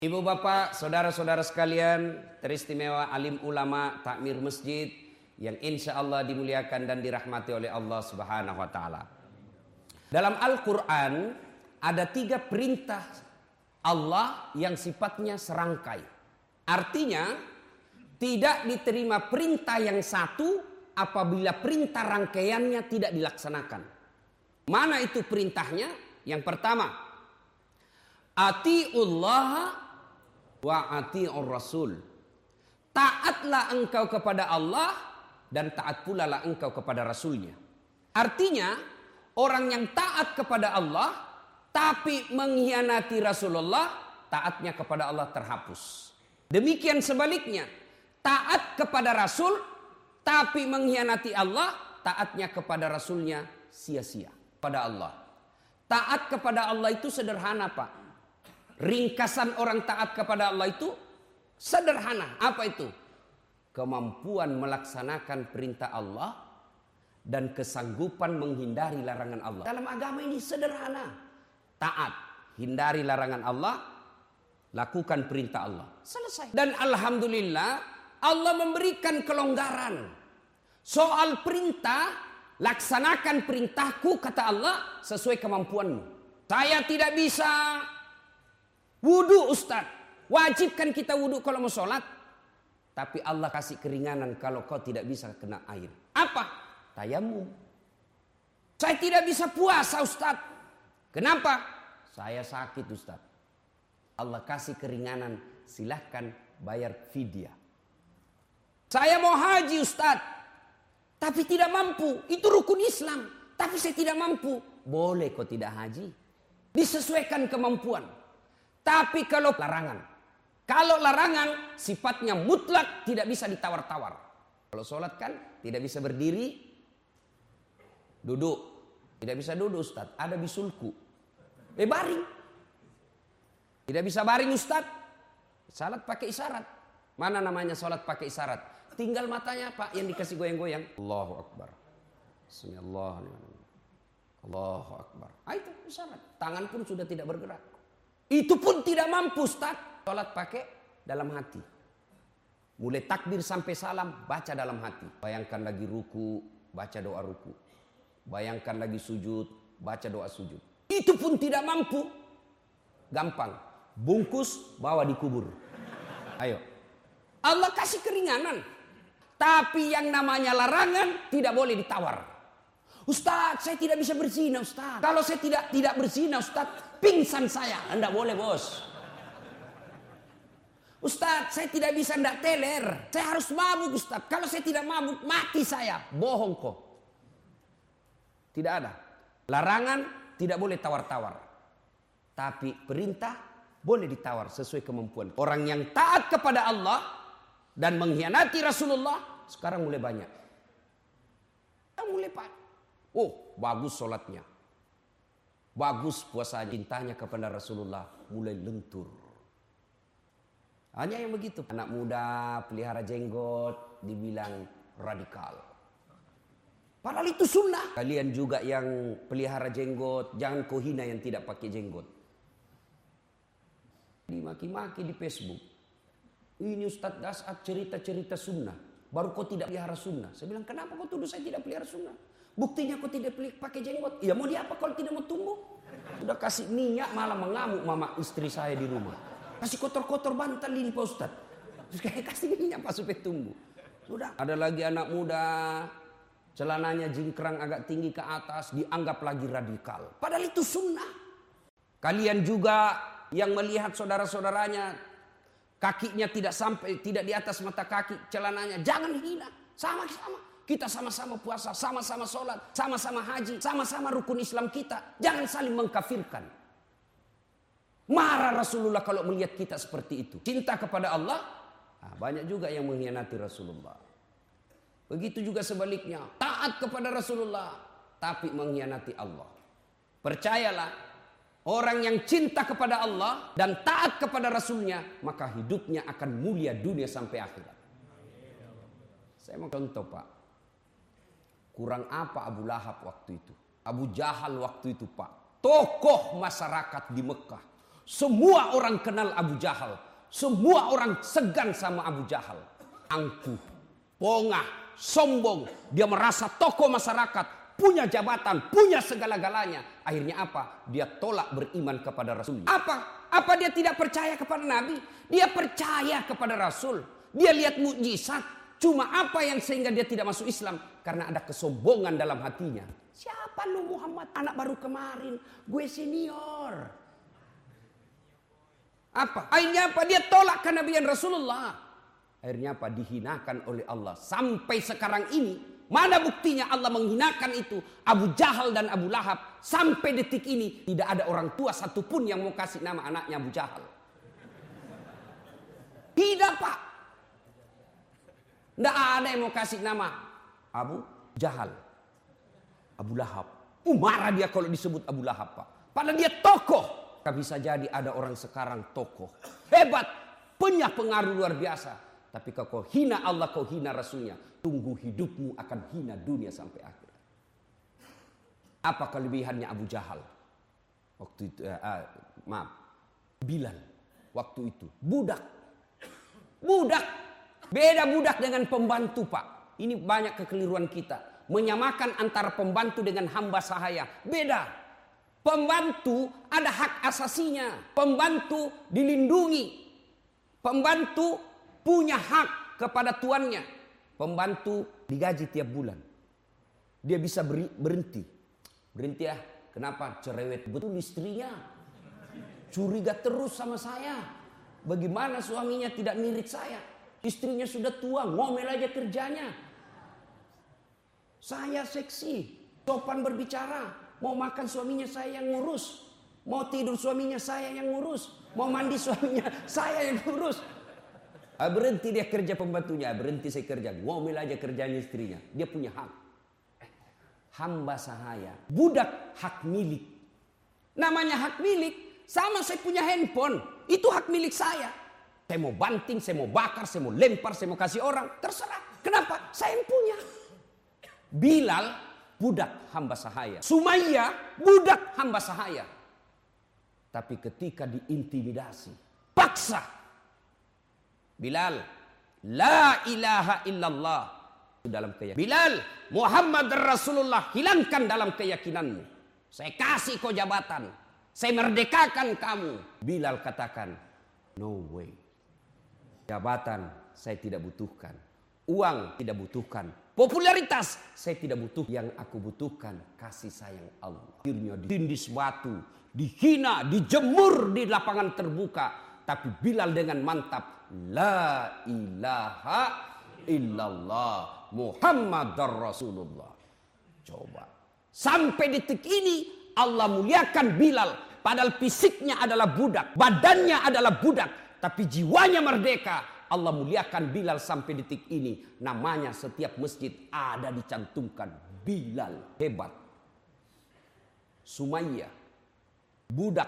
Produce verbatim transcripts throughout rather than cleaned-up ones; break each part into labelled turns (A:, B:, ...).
A: Ibu bapak, saudara-saudara sekalian, teristimewa alim ulama takmir masjid yang insya Allah dimuliakan dan dirahmati oleh Allah Subhanahu wa Ta'ala. Dalam Al-Quran ada tiga perintah Allah yang sifatnya serangkai. Artinya tidak diterima perintah yang satu apabila perintah rangkaiannya tidak dilaksanakan. Mana itu perintahnya? Yang pertama, atiullah wa atiur rasul. Taatlah engkau kepada Allah dan taat pula lah engkau kepada Rasulnya. Artinya orang yang taat kepada Allah tapi mengkhianati Rasulullah, taatnya kepada Allah terhapus. Demikian sebaliknya, taat kepada Rasul tapi mengkhianati Allah, taatnya kepada Rasulnya sia-sia. Pada Allah, taat kepada Allah itu sederhana, Pak. Ringkasan orang taat kepada Allah itu sederhana. Apa itu? Kemampuan melaksanakan perintah Allah dan kesanggupan menghindari larangan Allah. Dalam agama ini sederhana. Taat, hindari larangan Allah, lakukan perintah Allah. Selesai. Dan alhamdulillah Allah memberikan kelonggaran. Soal perintah, laksanakan perintahku kata Allah sesuai kemampuanmu. Saya tidak bisa wudu, Ustaz. Wajibkan kita wudu kalau mau sholat. Tapi Allah kasih keringanan kalau kau tidak bisa kena air. Apa? Tayamum. Saya tidak bisa puasa, Ustaz. Kenapa? Saya sakit, Ustaz. Allah kasih keringanan. Silahkan bayar fidyah. Saya mau haji, Ustaz. Tapi tidak mampu. Itu rukun Islam. Tapi saya tidak mampu. Boleh kau tidak haji. Disesuaikan kemampuan. Tapi kalau larangan, kalau larangan sifatnya mutlak, tidak bisa ditawar-tawar. Kalau sholat kan tidak bisa berdiri, duduk. Tidak bisa duduk, Ustaz. Ada bisulku. Eh baring. Tidak bisa baring, Ustaz. Salat pakai isyarat. Mana namanya sholat pakai isyarat? Tinggal matanya, Pak, yang dikasih goyang-goyang. Allahu Akbar. Bismillahirrahmanirrahim. Allahu Akbar. Ah, itu isyarat. Tangan pun sudah tidak bergerak. Itu pun tidak mampu, Ustaz. Salat pakai dalam hati. Mulai takbir sampai salam, baca dalam hati. Bayangkan lagi ruku, baca doa ruku. Bayangkan lagi sujud, baca doa sujud. Itu pun tidak mampu. Gampang. Bungkus, bawa dikubur. Ayo. Allah kasih keringanan. Tapi yang namanya larangan tidak boleh ditawar. Ustaz, saya tidak bisa berzina, Ustaz. Kalau saya tidak tidak berzina, Ustaz, pingsan saya. Anda boleh, bos. Ustaz, saya tidak bisa ndak teler. Saya harus mabuk, Ustaz. Kalau saya tidak mabuk, mati saya. Bohong kok. Tidak ada. Larangan tidak boleh tawar-tawar. Tapi perintah boleh ditawar sesuai kemampuan. Orang yang taat kepada Allah dan mengkhianati Rasulullah sekarang mulai banyak. Mulai banyak. Oh, bagus sholatnya. Bagus puasa, cintanya kepada Rasulullah mulai lentur. Hanya yang begitu. Anak muda pelihara jenggot dibilang radikal. Padahal itu sunnah. Kalian juga yang pelihara jenggot, jangan kau hina yang tidak pakai jenggot. Dimaki-maki di Facebook. Ini Ustadz Das'ad cerita-cerita sunnah. Baru kau tidak pelihara sunnah. Saya bilang, kenapa kau tuduh saya tidak pelihara sunnah? Buktinya kau tidak pakai jenggot. Ya mau diapa kalau tidak mau tumbuh? Sudah kasih minyak malah mengamuk mama istri saya di rumah. Kasih kotor-kotor bantal ini Pak Ustaz. Terus kayak kasih minyak Pak supaya tumbuh. Sudah. Ada lagi anak muda. Celananya jingkrang agak tinggi ke atas. Dianggap lagi radikal. Padahal itu sunnah. Kalian juga yang melihat saudara-saudaranya. Kakinya tidak sampai, tidak di atas mata kaki. Celananya jangan hina. Sama-sama. Kita sama-sama puasa, sama-sama sholat, sama-sama haji, sama-sama rukun Islam kita. Jangan saling mengkafirkan. Marah Rasulullah kalau melihat kita seperti itu. Cinta kepada Allah, nah, banyak juga yang mengkhianati Rasulullah. Begitu juga sebaliknya. Taat kepada Rasulullah, tapi mengkhianati Allah. Percayalah, orang yang cinta kepada Allah dan taat kepada Rasulnya, maka hidupnya akan mulia dunia sampai akhirat. Saya mau contoh, Pak. Kurang apa Abu Lahab waktu itu? Abu Jahal waktu itu, Pak. Tokoh masyarakat di Mekah. Semua orang kenal Abu Jahal. Semua orang segan sama Abu Jahal. Angkuh, pongah, sombong. Dia merasa tokoh masyarakat, punya jabatan, punya segala-galanya. Akhirnya apa? Dia tolak beriman kepada Rasul. Apa? Apa dia tidak percaya kepada Nabi? Dia percaya kepada Rasul. Dia lihat mukjizat. Cuma apa yang sehingga dia tidak masuk Islam? Karena ada kesombongan dalam hatinya. Siapa lu Muhammad? Anak baru kemarin. Gue senior. Apa? Akhirnya apa? Dia tolak kenabian Rasulullah. Akhirnya apa? Dihinakan oleh Allah. Sampai sekarang ini, mana buktinya Allah menghinakan itu? Abu Jahal dan Abu Lahab. Sampai detik ini, tidak ada orang tua satupun yang mau kasih nama anaknya Abu Jahal. Tidak, Pak. Tidak ada yang mau kasih nama Abu Jahal. Abu Lahab. Uh, marah dia kalau disebut Abu Lahab, Pak. Padahal dia tokoh. Bisa jadi ada orang sekarang tokoh. Hebat. Punya pengaruh luar biasa. Tapi kalau kau hina Allah, kau hina Rasulnya. Tunggu hidupmu akan hina dunia sampai akhir. Apa kelebihannya Abu Jahal? Waktu itu, uh, uh, maaf. Bilal. Waktu itu. Budak. Budak. Beda budak dengan pembantu, Pak. Ini banyak kekeliruan kita. Menyamakan antara pembantu dengan hamba sahaya. Beda. Pembantu ada hak asasinya. Pembantu dilindungi. Pembantu punya hak kepada tuannya. Pembantu digaji tiap bulan. Dia bisa beri, berhenti. Berhenti ya. Kenapa? Cerewet betul istrinya. Curiga terus sama saya. Bagaimana suaminya tidak mirip saya? Istrinya sudah tua, ngomel aja kerjanya. Saya seksi, sopan berbicara. Mau makan suaminya saya yang ngurus. Mau tidur suaminya saya yang ngurus. Mau mandi suaminya saya yang ngurus. Ah, berhenti dia kerja pembantunya. Berhenti saya kerja. Ngomel aja kerjanya istrinya. Dia punya hak. Hamba sahaya. Budak hak milik. Namanya hak milik. Sama saya punya handphone. Itu hak milik saya. Saya mau banting, saya mau bakar, saya mau lempar, saya mau kasih orang. Terserah. Kenapa? Saya yang punya. Bilal budak hamba sahaya. Sumayyah budak hamba sahaya. Tapi ketika diintimidasi, paksa. Bilal, la ilaha illallah. Dalam keyakinan. Bilal, Muhammad Rasulullah, hilangkan dalam keyakinanmu. Saya kasih kau jabatan. Saya merdekakan kamu. Bilal katakan, no way. Jabatan saya tidak butuhkan. Uang tidak butuhkan. Popularitas saya tidak butuh. Yang aku butuhkan kasih sayang Allah. Akhirnya ditindis batu, dihina, dijemur di lapangan terbuka. Tapi Bilal dengan mantap, la ilaha illallah Muhammadar Rasulullah. Coba. Sampai detik ini Allah muliakan Bilal. Padahal fisiknya adalah budak, badannya adalah budak, tapi jiwanya merdeka. Allah muliakan Bilal sampai detik ini. Namanya setiap masjid ada dicantumkan Bilal. Hebat. Sumayyah. Budak.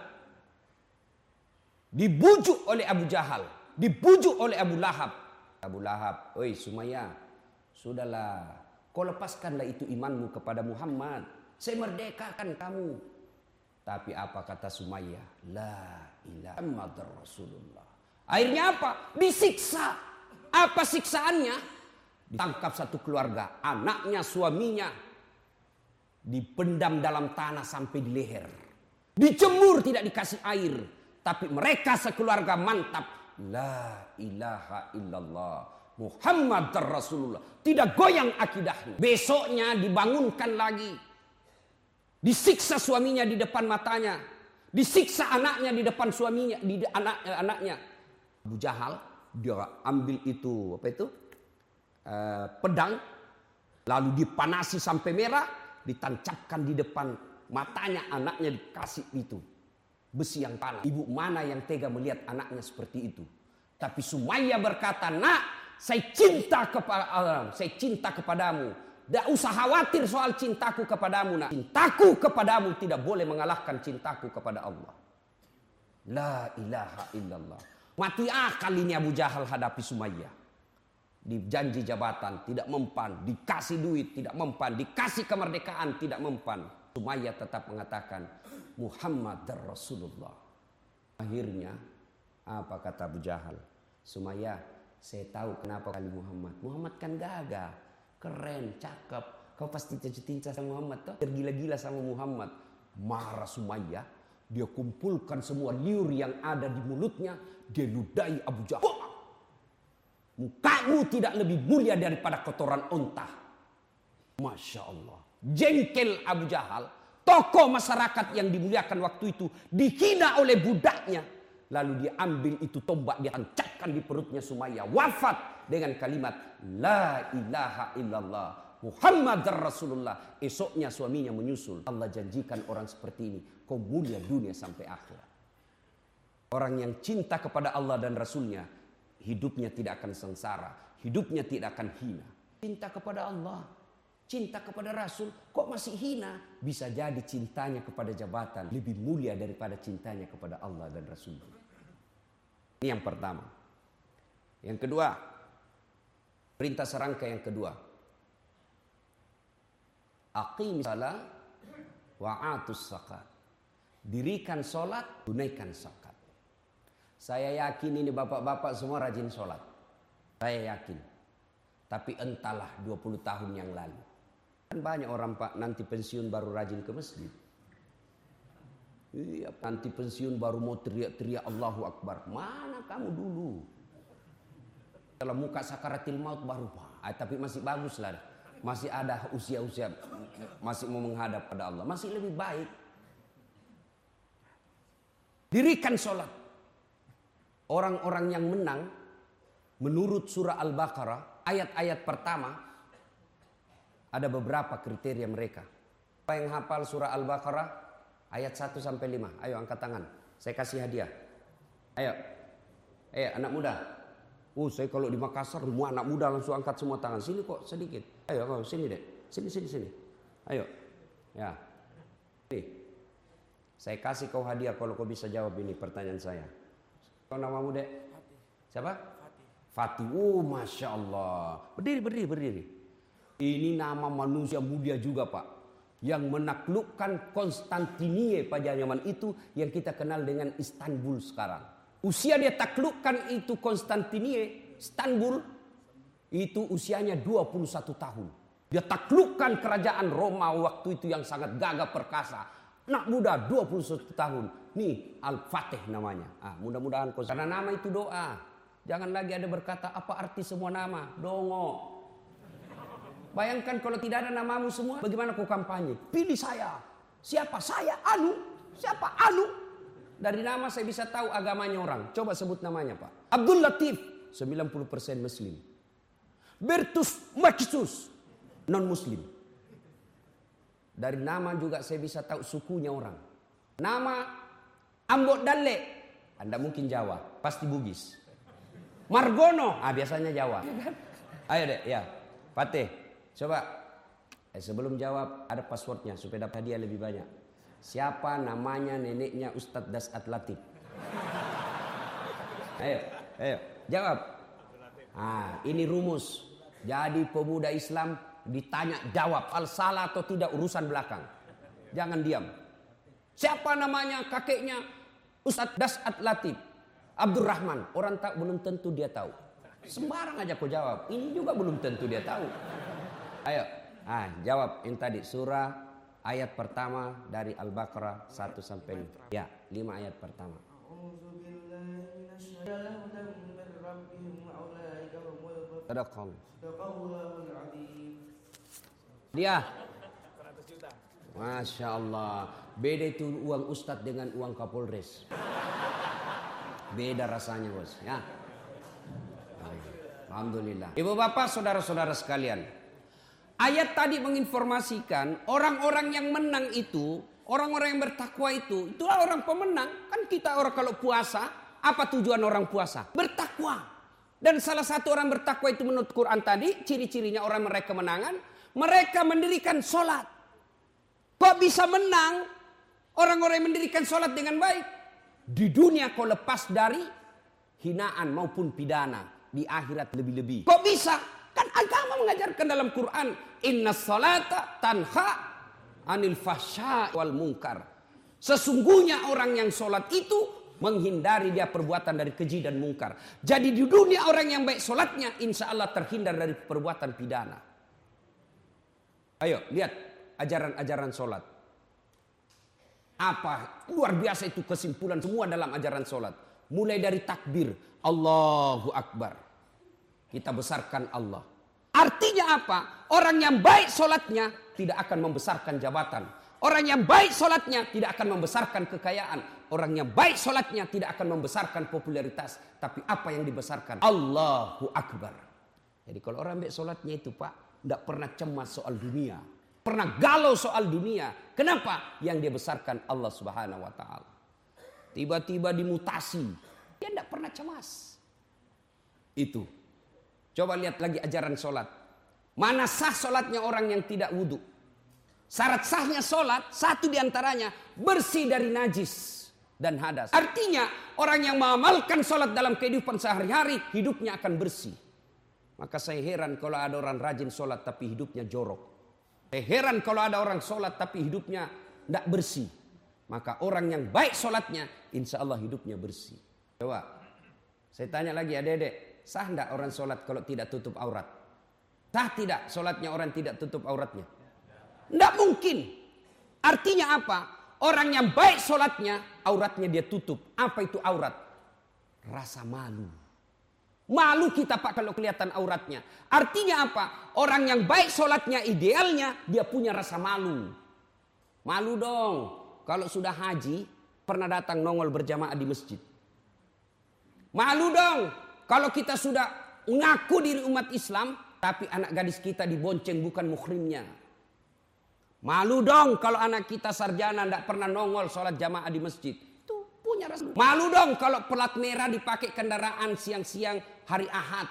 A: Dibujuk oleh Abu Jahal. Dibujuk oleh Abu Lahab. Abu Lahab. Oi Sumayyah. Sudahlah. Kau lepaskanlah itu imanmu kepada Muhammad. Saya merdekakan kamu. Tapi apa kata Sumayyah? La ilaha illallah Rasulullah. Akhirnya apa? Disiksa. Apa siksaannya? Ditangkap satu keluarga. Anaknya, suaminya. Dipendam dalam tanah sampai di leher. Dijemur tidak dikasih air. Tapi mereka sekeluarga mantap. La ilaha illallah Muhammad Rasulullah. Tidak goyang akidahnya. Besoknya dibangunkan lagi. Disiksa suaminya di depan matanya. Disiksa anaknya di depan suaminya. Di anak, eh, anaknya. Abu Jahal dia ambil itu apa itu uh, pedang, lalu dipanasi sampai merah, ditancapkan di depan matanya anaknya, dikasih itu besi yang panas. Ibu mana yang tega melihat anaknya seperti itu? Tapi Sumayyah berkata, nak, saya cinta kepada Allah, saya cinta kepadamu. Tidak usah khawatir soal cintaku kepadamu, nak. Cintaku kepadamu tidak boleh mengalahkan cintaku kepada Allah. La ilaha illallah. Mati akal ini Abu Jahal hadapi Sumayyah. Dijanji jabatan, tidak mempan. Dikasih duit, tidak mempan. Dikasih kemerdekaan, tidak mempan. Sumayyah tetap mengatakan, Muhammad Rasulullah. Akhirnya apa kata Abu Jahal? Sumayyah, saya tahu kenapa kali Muhammad. Muhammad kan gagah, keren, cakep. Kau pasti cinta sama Muhammad toh? Tergila-gila sama Muhammad. Marah Sumayyah, dia kumpulkan semua liur yang ada di mulutnya, dia ludahi Abu Jahal. Mukamu tidak lebih mulia daripada kotoran unta. Masya Allah. Jengkel Abu Jahal, tokoh masyarakat yang dimuliakan waktu itu, dihina oleh budaknya. Lalu diambil itu tombak, ditancapkan di perutnya Sumayyah. Wafat dengan kalimat La ilaha illallah Muhammad Rasulullah. Esoknya suaminya menyusul. Allah janjikan orang seperti ini, kau mulia dunia sampai akhirat. Orang yang cinta kepada Allah dan Rasulnya, hidupnya tidak akan sengsara, hidupnya tidak akan hina. Cinta kepada Allah, cinta kepada Rasul, kok masih hina? Bisa jadi cintanya kepada jabatan lebih mulia daripada cintanya kepada Allah dan Rasul. Ini yang pertama. Yang kedua, perintah serangka yang kedua. Aqimis shalah wa atus zakat. Dirikan sholat, tunaikan zakat. Saya yakin ini bapak-bapak semua rajin sholat. Saya yakin. Tapi entahlah dua puluh tahun yang lalu. Kan banyak orang pak nanti pensiun baru rajin ke masjid. Iya, nanti pensiun baru mau teriak-teriak Allahu Akbar. Mana kamu dulu? Kalau muka sakaratil maut baru pak. Ah, tapi masih bagus lah. Masih ada usia-usia. Masih mau menghadap pada Allah. Masih lebih baik. Dirikan sholat. Orang-orang yang menang menurut surah Al-Baqarah ayat-ayat pertama ada beberapa kriteria mereka. Apa yang hafal surah Al-Baqarah ayat satu sampai lima? Ayo angkat tangan. Saya kasih hadiah. Ayo. Eh anak muda. Oh, saya kalau di Makassar semua anak muda langsung angkat semua tangan. Sini kok sedikit. Ayo, oh, sini deh. Sini sini sini. Ayo. Ya. Nih. Saya kasih kau hadiah kalau kau bisa jawab ini pertanyaan saya. Kau namamu dek? Fatih. Siapa? Fatih. Fatih. Oh, Masya Allah. Berdiri, berdiri, berdiri. Ini nama manusia mulia juga pak. Yang menaklukkan Konstantinia pada zaman itu yang kita kenal dengan Istanbul sekarang. Usia dia taklukkan itu Konstantinia, Istanbul, itu usianya dua puluh satu tahun. Dia taklukkan kerajaan Roma waktu itu yang sangat gagah perkasa. Anak muda dua puluh satu tahun. Nih Al-Fatih namanya. Ah, mudah-mudahan kau. Karena nama itu doa. Jangan lagi ada berkata apa arti semua nama. Dongo. Bayangkan kalau tidak ada namamu semua. Bagaimana kau kampanye? Pilih saya. Siapa? Saya Anu. Siapa? Anu. Dari nama saya bisa tahu agamanya orang. Coba sebut namanya pak. Abdul Latif. sembilan puluh persen muslim. Bertus Maksus. Non muslim. Dari nama juga saya bisa tahu sukunya orang. Nama Ambok Dalle. Anda mungkin Jawa. Pasti Bugis. Margono. Ah biasanya Jawa. Ayo deh ya. Fatih. Coba. Eh, sebelum jawab ada passwordnya. Supaya dapat hadiah lebih banyak. Siapa namanya neneknya Ustadz Dasat Latif? Ayo. Ayo. Jawab. Ah, ini rumus. Jadi pemuda Islam ditanya jawab. Al salah atau tidak urusan belakang. Jangan diam. Siapa namanya kakeknya Ustadz Dasat Latif? Abdurrahman. Orang tak belum tentu dia tahu. Sembarang aja kau jawab. Ini juga belum tentu dia tahu. Ayo. Ah, jawab yang tadi surah ayat pertama dari Al-Baqarah satu sampai lima. Ya, lima ayat pertama. Dia. Masya Allah. Beda itu uang Ustadz dengan uang Kapolres. Beda rasanya bos. Ya. Alhamdulillah. Ibu bapak saudara-saudara sekalian. Ayat tadi menginformasikan orang-orang yang menang itu, orang-orang yang bertakwa itu, itulah orang pemenang. Kan kita orang kalau puasa, apa tujuan orang puasa? Bertakwa. Dan salah satu orang bertakwa itu menurut Quran tadi, ciri-cirinya orang mereka kemenangan, mereka mendirikan sholat. Kok bisa menang? Orang-orang yang mendirikan sholat dengan baik. Di dunia kau lepas dari hinaan maupun pidana. Di akhirat lebih-lebih. Kok bisa? Kan agama mengajarkan dalam Quran, inna salata tanha anil fahsya wal munkar. Sesungguhnya orang yang sholat itu menghindari dia perbuatan dari keji dan mungkar. Jadi di dunia orang yang baik solatnya, insya Allah terhindar dari perbuatan pidana. Ayo lihat ajaran-ajaran solat. Apa luar biasa itu kesimpulan semua dalam ajaran solat. Mulai dari takbir, Allahu Akbar. Kita besarkan Allah. Artinya apa? Orang yang baik solatnya tidak akan membesarkan jabatan. Orang yang baik solatnya tidak akan membesarkan kekayaan. Orang yang baik solatnya tidak akan membesarkan popularitas. Tapi apa yang dibesarkan? Allahu Akbar. Jadi kalau orang baik solatnya itu Pak, tidak pernah cemas soal dunia. Pernah galau soal dunia. Kenapa? Yang dia besarkan Allah Subhanahu wa Ta'ala. Tiba-tiba dimutasi. Dia tidak pernah cemas. Itu. Coba lihat lagi ajaran solat. Mana sah solatnya orang yang tidak wudhu? Syarat sahnya solat, satu diantaranya bersih dari najis dan hadas. Artinya orang yang mengamalkan solat dalam kehidupan sehari-hari, hidupnya akan bersih. Maka saya heran kalau ada orang rajin solat tapi hidupnya jorok. Saya heran kalau ada orang solat tapi hidupnya tidak bersih. Maka orang yang baik solatnya, insya Allah hidupnya bersih. Coba, saya tanya lagi adik-adik. Sah tidak orang solat kalau tidak tutup aurat? Sah tidak solatnya orang tidak tutup auratnya? Tidak mungkin. Artinya apa? Orang yang baik solatnya, auratnya dia tutup. Apa itu aurat? Rasa malu. Malu kita Pak kalau kelihatan auratnya. Artinya apa? Orang yang baik solatnya idealnya, dia punya rasa malu. Malu dong. Kalau sudah haji, pernah datang nongol berjamaah di masjid. Malu dong. Kalau kita sudah ngaku diri umat Islam, tapi anak gadis kita dibonceng bukan muhrimnya. Malu dong kalau anak kita sarjana tidak pernah nongol sholat jamaah di masjid. Itu punya rasa. Malu dong kalau pelat merah dipakai kendaraan siang-siang hari Ahad.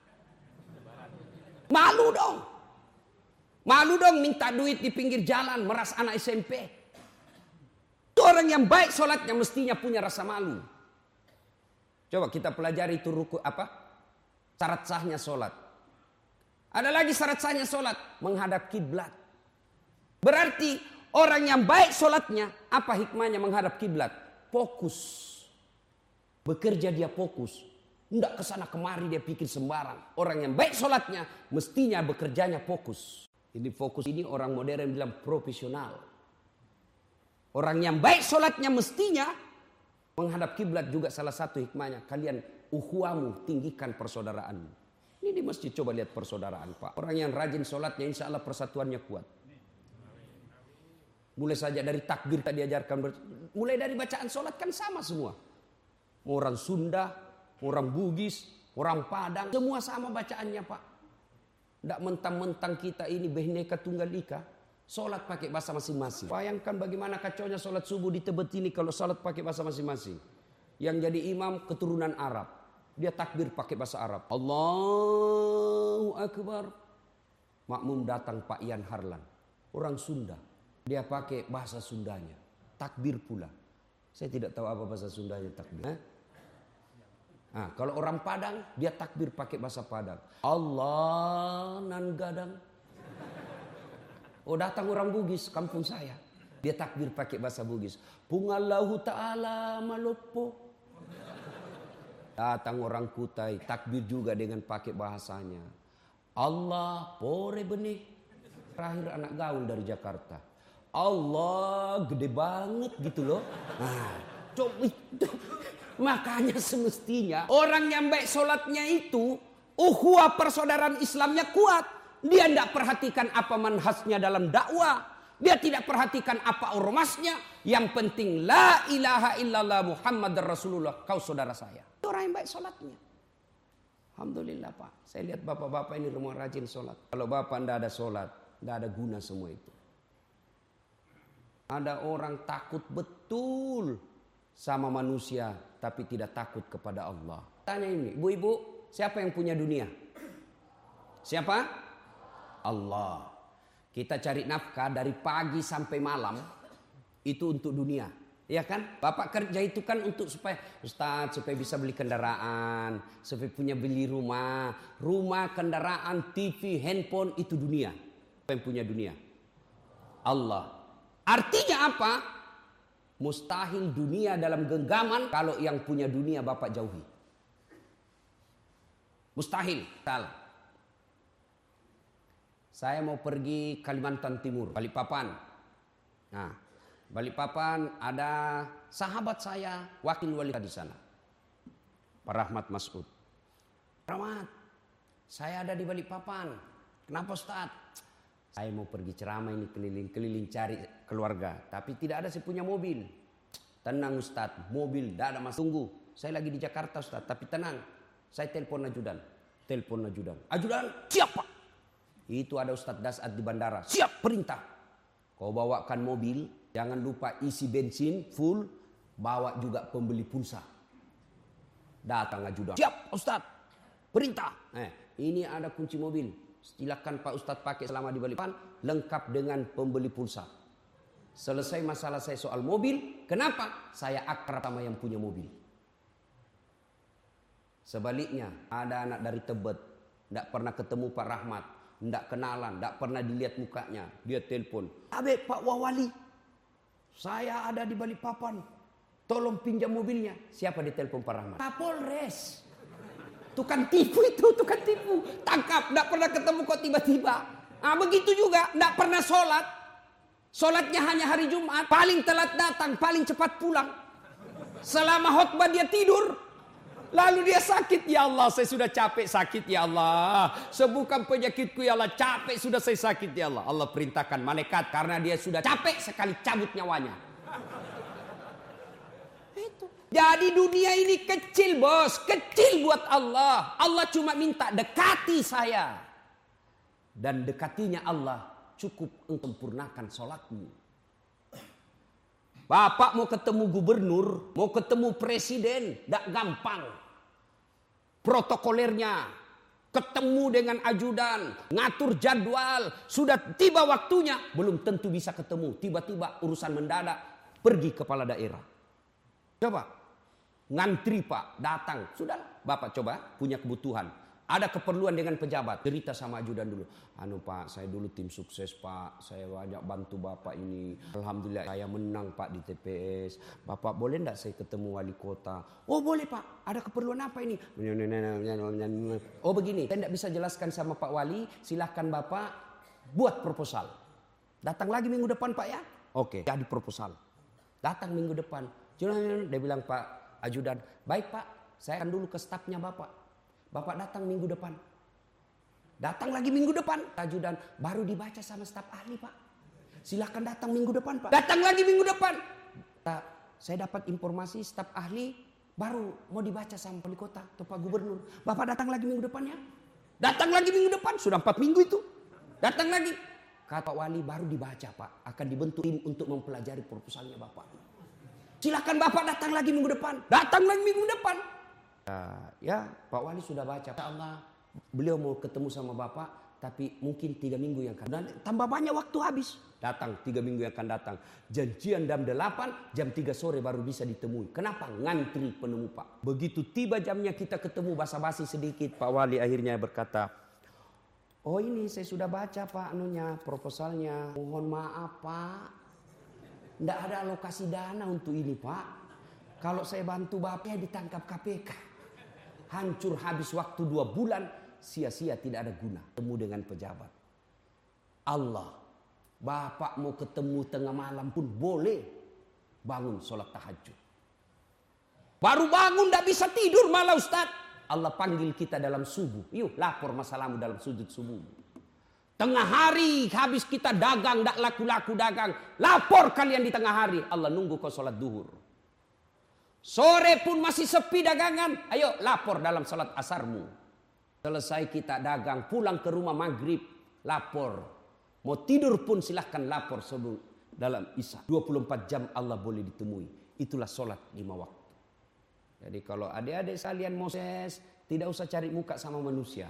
A: Malu dong. Malu dong minta duit di pinggir jalan meras anak S M P. Itu orang yang baik sholatnya mestinya punya rasa malu. Coba kita pelajari itu ruku apa? Syarat sahnya solat. Ada lagi syarat sahnya solat, menghadap kiblat. Berarti orang yang baik solatnya, apa hikmahnya menghadap kiblat? Fokus. Bekerja dia fokus. Tidak kesana kemari dia pikir sembarang. Orang yang baik solatnya, mestinya bekerjanya fokus. Ini fokus ini orang modern bilang profesional. Orang yang baik solatnya mestinya menghadap kiblat juga salah satu hikmahnya. Kalian ukhuwamu, tinggikan persaudaraanmu. Ini di masjid coba lihat persaudaraan Pak. Orang yang rajin sholatnya insya Allah persatuannya kuat. Mulai saja dari takbir tadi diajarkan. Mulai dari bacaan sholat kan sama semua. Orang Sunda, orang Bugis, orang Padang. Semua sama bacaannya Pak. Tidak mentang-mentang kita ini Bhinneka Tunggal Ika. Sholat pakai bahasa masing-masing. Bayangkan bagaimana kacaunya sholat subuh di Tebet ini kalau sholat pakai bahasa masing-masing. Yang jadi imam keturunan Arab. Dia takbir pakai bahasa Arab. Allahu Akbar. Makmum datang Pak Ian Harlan. Orang Sunda. Dia pakai bahasa Sundanya. Takbir pula. Saya tidak tahu apa bahasa Sundanya takbir. Eh? Nah, kalau orang Padang dia takbir pakai bahasa Padang. Allah nan gadang. Oh datang orang Bugis kampung saya. Dia takbir pakai bahasa Bugis. Pungallahu ta'ala malopo. Datang orang Kutai takbir juga dengan pakai bahasanya. Allah pore benih. Terakhir anak gaul dari Jakarta. Allah gede banget gitu loh. Nah, coba itu. Makanya semestinya orang yang baik sholatnya itu ukhuwah persaudaraan Islamnya kuat. Dia tidak perhatikan apa manhajnya dalam dakwah. Dia tidak perhatikan apa ormasnya. Yang penting la ilaha illallah Muhammad Rasulullah. Kau saudara saya. Itu orang yang baik sholatnya. Alhamdulillah Pak. Saya lihat bapak-bapak ini rumah rajin sholat. Kalau bapak tidak ada sholat, tidak ada guna semua itu. Ada orang takut betul sama manusia. Tapi tidak takut kepada Allah. Tanya ini, ibu-ibu, siapa yang punya dunia? Siapa? Allah. Kita cari nafkah dari pagi sampai malam itu untuk dunia, ya kan? Bapak kerja itu kan untuk supaya Ustaz supaya bisa beli kendaraan, supaya punya beli rumah, rumah, kendaraan, T V, handphone itu dunia. Siapa yang punya dunia? Allah. Artinya apa? Mustahil dunia dalam genggaman kalau yang punya dunia bapak jauhi. Mustahil. Salah. Saya mau pergi Kalimantan Timur, Balikpapan. Nah, Balikpapan ada sahabat saya, wakil wali di sana, Pak Rahmat Masud. Rahmat, saya ada di Balikpapan. Kenapa Ustaz? Saya mau pergi ceramah ini keliling-keliling cari keluarga. Tapi tidak ada, saya punya mobil. Tenang Ustaz, mobil tidak ada mas. Tunggu, saya lagi di Jakarta Ustaz. Tapi tenang, saya telepon ajudan. Telepon ajudan. Ajudan, siapa? Itu ada Ustaz Dasat di bandara. Siap, perintah. Kau bawakan mobil, jangan lupa isi bensin full. Bawa juga pembeli pulsa. Datang ajudan. Siap Ustaz, perintah. Eh, ini ada kunci mobil. Silakan Pak Ustadz pakai selama di Balikpapan, lengkap dengan pembeli pulsa. Selesai masalah saya soal mobil. Kenapa? Saya akrab sama yang punya mobil. Sebaliknya, ada anak dari Tebet, tidak pernah ketemu Pak Rahmat, tidak kenalan, tidak pernah dilihat mukanya. Dia telepon, Abe Pak Wawali, saya ada di Balikpapan, tolong pinjam mobilnya. Siapa ditelepon Pak Rahmat? Kapolres. Tukang tipu itu, tukang tipu. Tangkap, tidak pernah ketemu kok tiba-tiba. Nah, begitu juga, tidak pernah sholat. Sholatnya hanya hari Jumat. Paling telat datang, paling cepat pulang. Selama khutbah dia tidur. Lalu dia sakit. Ya Allah, saya sudah capek sakit ya Allah. Sembuhkan penyakitku ya Allah. Capek sudah saya sakit ya Allah. Allah perintahkan malaikat karena dia sudah capek sekali cabut nyawanya. Itu. Jadi dunia ini kecil bos, kecil buat Allah. Allah cuma minta dekati saya. Dan dekatinya Allah cukup untuk sempurnakan sholatmu. Bapak mau ketemu gubernur, mau ketemu presiden, tidak gampang. Protokolernya, ketemu dengan ajudan, ngatur jadwal, sudah tiba waktunya, belum tentu bisa ketemu. Tiba-tiba urusan mendadak, pergi kepala daerah. Coba. Ngantri Pak, datang. Sudah, Bapak coba punya kebutuhan. Ada keperluan dengan pejabat. Cerita sama ajudan dulu. Anu Pak, saya dulu tim sukses Pak. Saya banyak bantu Bapak ini. Alhamdulillah saya menang Pak di T P S. Bapak boleh enggak saya ketemu wali kota? Oh boleh Pak, ada keperluan apa ini? Oh begini, saya tidak bisa jelaskan sama Pak Wali. Silahkan Bapak buat proposal. Datang lagi minggu depan Pak ya? Oke, jadi proposal. Datang minggu depan. Dia bilang Pak ajudan, baik Pak, saya akan dulu ke stafnya Bapak. Bapak datang minggu depan. Datang lagi minggu depan. Ajudan, baru dibaca sama staf ahli Pak. Silakan datang minggu depan Pak. Datang lagi minggu depan. Saya dapat informasi staf ahli baru mau dibaca sama wali kota atau Pak Gubernur. Bapak datang lagi minggu depannya. Datang lagi minggu depan. Sudah empat minggu itu. Datang lagi. Kata Wali baru dibaca Pak. Akan dibentuk tim untuk mempelajari proposalnya Bapak. Silakan Bapak datang lagi minggu depan. Datang lagi minggu depan. Uh, ya Pak Wali sudah baca. Allah, beliau mau ketemu sama Bapak. Tapi mungkin tiga minggu yang akan datang. Tambah banyak waktu habis. Datang tiga minggu yang akan datang. Janjian jam delapan, jam tiga sore baru bisa ditemui. Kenapa? Ngantri penemu Pak. Begitu tiba jamnya kita ketemu basa-basi sedikit. Pak Wali akhirnya berkata, oh ini saya sudah baca Pak anunya, proposalnya. Mohon maaf Pak. Tidak ada alokasi dana untuk ini Pak. Kalau saya bantu Bapak ditangkap K P K. Hancur habis waktu dua bulan. Sia-sia tidak ada guna. Temu dengan pejabat. Allah. Bapak mau ketemu tengah malam pun boleh. Bangun sholat tahajud. Baru bangun tidak bisa tidur malah Ustaz. Allah panggil kita dalam subuh. Yuk lapor masalahmu dalam sujud subuh. Tengah hari habis kita dagang, tak laku-laku dagang. Lapor kalian di tengah hari. Allah nunggu kau sholat duhur. Sore pun masih sepi dagangan. Ayo lapor dalam sholat asarmu. Selesai kita dagang, pulang ke rumah maghrib. Lapor. Mau tidur pun silahkan lapor sebelum dalam isya. dua puluh empat jam Allah boleh ditemui. Itulah sholat lima waktu. Jadi kalau adik-adik sekalian Moses, tidak usah cari muka sama manusia.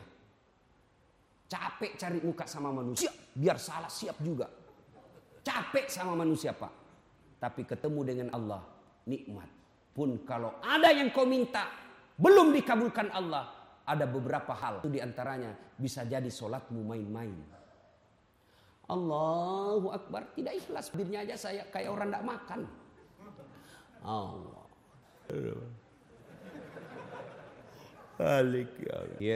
A: Capek cari muka sama manusia, biar salah siap juga. Capek sama manusia Pak. Tapi ketemu dengan Allah, nikmat. Pun kalau ada yang kau minta, belum dikabulkan Allah. Ada beberapa hal. Itu diantaranya bisa jadi sholatmu main-main. Allahu Akbar, tidak ikhlas. Dirinya aja saya kayak orang tidak makan. Allah. Balik ya Allah. Ya.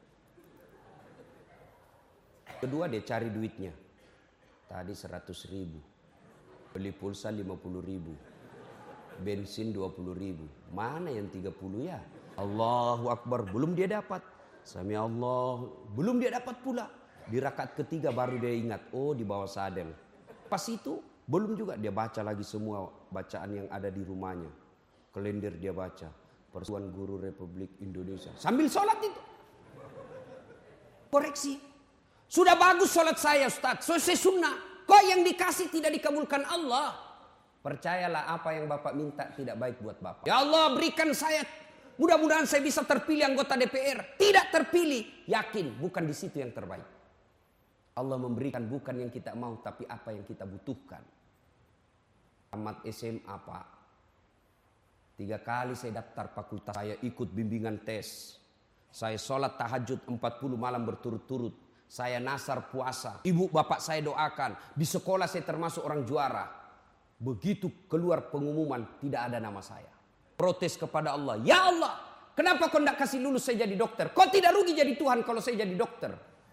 A: Kedua dia cari duitnya. Tadi seratus ribu. Beli pulsa lima puluh ribu. Bensin dua puluh ribu. Mana yang tiga puluh ya? Allahu Akbar. Belum dia dapat. Sami Allah. Belum dia dapat pula. Di rakaat ketiga baru dia ingat. Oh, di bawah sadel. Pas itu belum juga dia baca lagi semua bacaan yang ada di rumahnya. Kalender dia baca. Persatuan Guru Republik Indonesia. Sambil sholat itu. Koreksi. Sudah bagus sholat saya Ustaz. Selesai sunnah. Kok yang dikasih tidak dikabulkan Allah? Percayalah apa yang Bapak minta tidak baik buat Bapak. Ya Allah berikan saya. Mudah-mudahan saya bisa terpilih anggota D P R. Tidak terpilih. Yakin bukan di situ yang terbaik. Allah memberikan bukan yang kita mau. Tapi apa yang kita butuhkan. Tamat S M A Pak. Tiga kali saya daftar fakultas. Saya ikut bimbingan tes. Saya sholat tahajud empat puluh malam berturut-turut. Saya nasar puasa. Ibu bapak saya doakan. Di sekolah saya termasuk orang juara. Begitu keluar pengumuman tidak ada nama saya. Protes kepada Allah. Ya Allah, kenapa kau tidak kasih lulus saya jadi dokter? Kau tidak rugi jadi Tuhan kalau saya jadi dokter?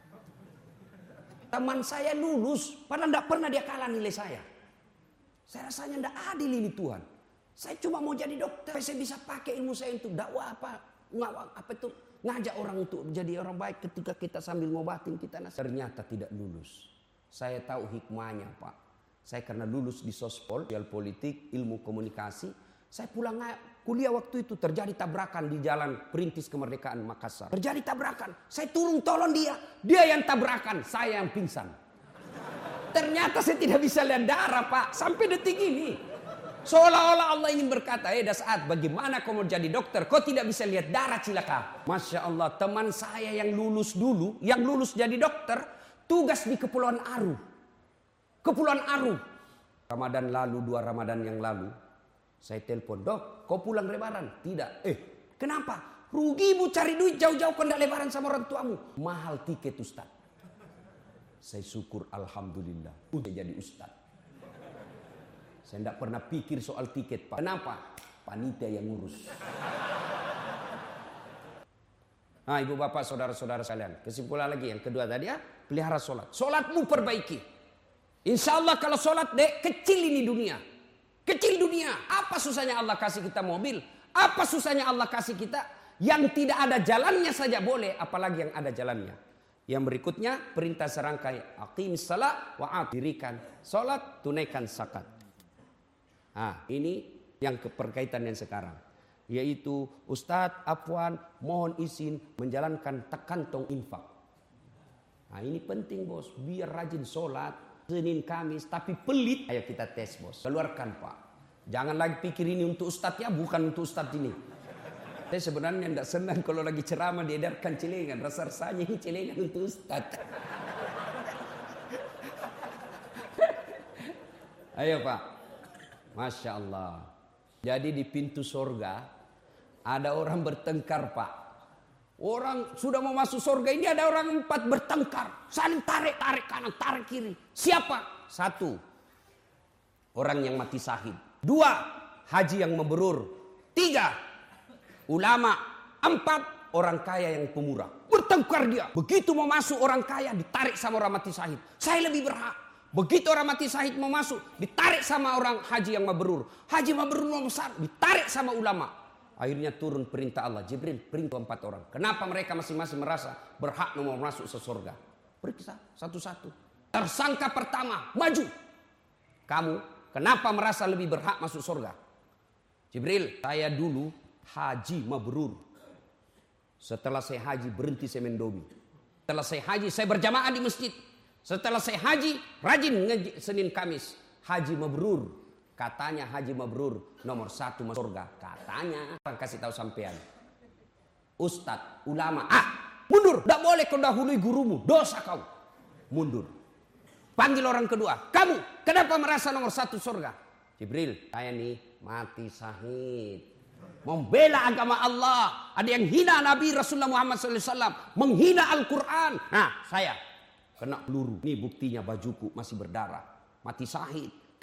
A: Teman saya lulus, padahal tidak pernah dia kalah nilai saya. Saya rasanya tidak adil ini Tuhan. Saya cuma mau jadi dokter. Saya bisa pakai ilmu saya untuk dakwah apa, ngawang apa itu, ngajak orang untuk jadi orang baik ketika kita sambil ngobatin kita. Ternyata tidak lulus. Saya tahu hikmahnya Pak. Saya karena lulus di sospol, sosial politik, ilmu komunikasi. Saya pulang kuliah waktu itu terjadi tabrakan di jalan Perintis Kemerdekaan Makassar. Terjadi tabrakan. Saya turun tolong dia. Dia yang tabrakan. Saya yang pingsan. Ternyata saya tidak bisa lihat darah Pak. Sampai detik ini. Seolah-olah Allah ingin berkata. Eh Dasaat bagaimana kau mau jadi dokter. Kau tidak bisa lihat darah cilaka. Masya Allah teman saya yang lulus dulu. Yang lulus jadi dokter. Tugas di Kepulauan Aru. Kepulauan Aru. Ramadan lalu, dua Ramadan yang lalu. Saya telepon, dok, kau pulang lebaran? Tidak. Eh, kenapa? Rugi ibu cari duit jauh-jauh kau tidak lebaran sama orang tuamu. Mahal tiket Ustaz. Saya syukur Alhamdulillah. Udah jadi Ustaz. Saya tidak pernah pikir soal tiket Pak. Kenapa? Panitia yang ngurus. Nah ibu bapak saudara-saudara sekalian. Kesimpulan lagi yang kedua tadi ya. Pelihara sholat. Sholatmu perbaiki. Insya Allah kalau sholat dek kecil ini dunia. Kecil dunia. Apa susahnya Allah kasih kita mobil? Apa susahnya Allah kasih kita yang tidak ada jalannya saja boleh. Apalagi yang ada jalannya. Yang berikutnya perintah serangkai. Aqimis salat wa atirikan. Sholat tunaikan zakat. Nah ini yang keperkaitan yang sekarang. Yaitu Ustadz Afwan mohon izin menjalankan kantong infak. Nah ini penting bos. Biar rajin sholat. Senin Kamis tapi pelit. Ayo kita tes bos. Keluarkan Pak. Jangan lagi pikir ini untuk Ustadz ya. Bukan untuk Ustadz ini. Saya sebenarnya tidak senang kalau lagi ceramah diedarkan celengan. Rasa-rasanya ini celengan untuk Ustadz. Ayo Pak. Masya Allah. Jadi di pintu surga ada orang bertengkar Pak. Orang sudah mau masuk surga ini ada orang empat bertengkar. Saling tarik, tarik kanan, tarik kiri. Siapa? Satu. Orang yang mati syahid. Dua. Haji yang mabrur. Tiga. Ulama. Empat. Orang kaya yang pemurah. Bertengkar dia. Begitu mau masuk orang kaya ditarik sama orang mati syahid. Saya lebih berhak. Begitu orang mati syahid mau masuk ditarik sama orang haji yang mabrur. Haji mabrur mau besar ditarik sama ulama. Akhirnya turun perintah Allah. Jibril perintah empat orang. Kenapa mereka masing-masing merasa berhak mau masuk ke surga? Periksa satu-satu. Tersangka pertama maju. Kamu kenapa merasa lebih berhak masuk surga? Jibril, saya dulu haji mabrur. Setelah saya haji berhenti saya mendomi. Setelah saya haji saya berjamaah di masjid. Setelah saya haji rajin ngaji Senin Kamis. Haji mabrur. Katanya haji mabrur nomor satu masuk surga. Katanya. Orang kasih tahu sampean. Ustadz, ulama. Ah, mundur. Tidak boleh kau dahului gurumu. Dosa kau. Mundur. Panggil orang kedua. Kamu, kenapa merasa nomor satu surga? Jibril, saya nih mati syahid. Membela agama Allah. Ada yang hina Nabi Rasulullah Muhammad shallallahu alaihi wasallam. Menghina Al-Quran. Nah, saya kena peluru. Ini buktinya bajuku masih berdarah. Mati syahid.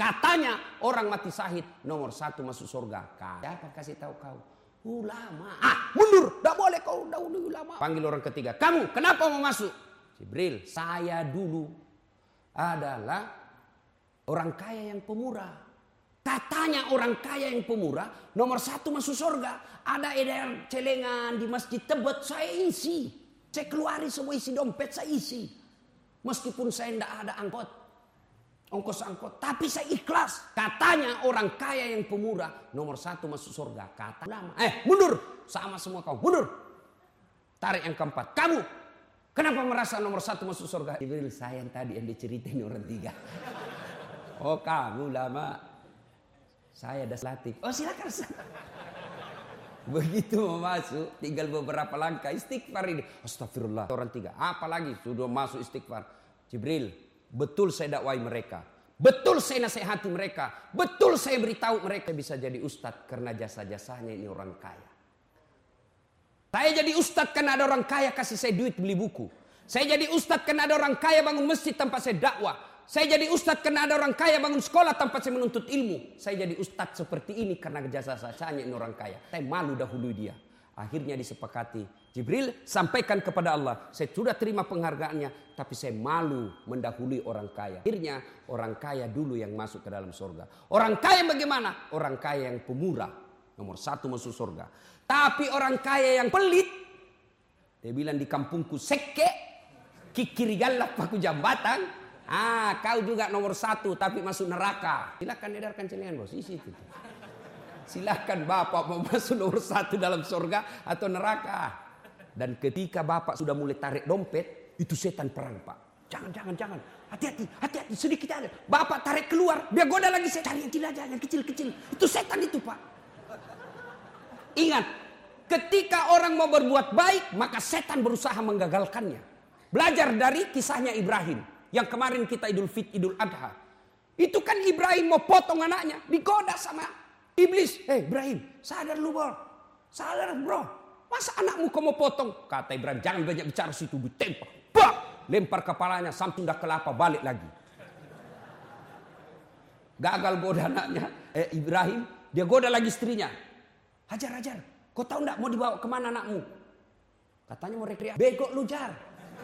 A: Katanya orang mati syahid nomor satu masuk surga. Siapa kasih tahu kau? Ulama. Ah, mundur. Tidak boleh kau dahulu ulama. Panggil orang ketiga. Kamu kenapa mau masuk? Jibril, saya dulu adalah orang kaya yang pemurah. Katanya orang kaya yang pemurah nomor satu masuk surga. Ada edar celengan di masjid Tebet, saya isi. Saya keluarin semua isi dompet, saya isi. Meskipun saya tidak ada angkot. Ongkos angkot. Tapi saya ikhlas. Katanya orang kaya yang pemurah nomor satu masuk surga. Kata ulama. Eh mundur. Sama semua kau. Mundur. Tarik yang keempat. Kamu. Kenapa merasa nomor satu masuk surga? Jibril, saya yang tadi yang diceritain orang tiga. Oh kamu lama. Saya dah latif. Oh silakan. Begitu mau masuk, tinggal beberapa langkah istighfar ini. Astagfirullah. Orang tiga. Apalagi sudah masuk istighfar. Jibril, betul saya dakwai mereka. Betul saya nasihati mereka. Betul saya beritahu mereka bisa jadi ustadz karena jasa-jasanya ini orang kaya. Saya jadi ustadz karena ada orang kaya kasih saya duit beli buku. Saya jadi ustadz karena ada orang kaya bangun masjid tempat saya dakwah. Saya jadi ustadz karena ada orang kaya bangun sekolah tempat saya menuntut ilmu. Saya jadi ustadz seperti ini karena jasa-jasanya ini orang kaya. Saya malu dahului dia. Akhirnya disepakati. Jibril sampaikan kepada Allah. Saya sudah terima penghargaannya. Tapi saya malu mendahului orang kaya. Akhirnya orang kaya dulu yang masuk ke dalam surga. Orang kaya bagaimana? Orang kaya yang pemurah. Nomor satu masuk surga. Tapi orang kaya yang pelit. Dia bilang di kampungku seke. Kikirigalap paku jambatan. Ah, kau juga nomor satu tapi masuk neraka. Silakan edarkan celengan bos, isi itu. Silakan bapak mau masuk nomor satu dalam surga atau neraka. Dan ketika bapak sudah mulai tarik dompet, itu setan perang pak. Jangan, jangan, jangan. Hati-hati, hati-hati, sedikit aja. Bapak tarik keluar, dia goda lagi saya cari yang kecil aja, yang kecil-kecil. Itu setan itu pak. Ingat, ketika orang mau berbuat baik, maka setan berusaha menggagalkannya. Belajar dari kisahnya Ibrahim. Yang kemarin kita Idul Fit, Idul Adha. Itu kan Ibrahim mau potong anaknya. Digoda sama iblis. Eh Ibrahim, sadar lu bro. Sadar bro. Masa anakmu kau mau potong? Kata Ibrahim, jangan banyak bicara situ. Ditembak. Bah! Lempar kepalanya, samping dah kelapa, balik lagi. Gagal goda anaknya. Eh Ibrahim, dia goda lagi istrinya. Hajar, hajar. Kau tahu enggak mau dibawa kemana anakmu? Katanya mau rekreasi. Bego lu jar.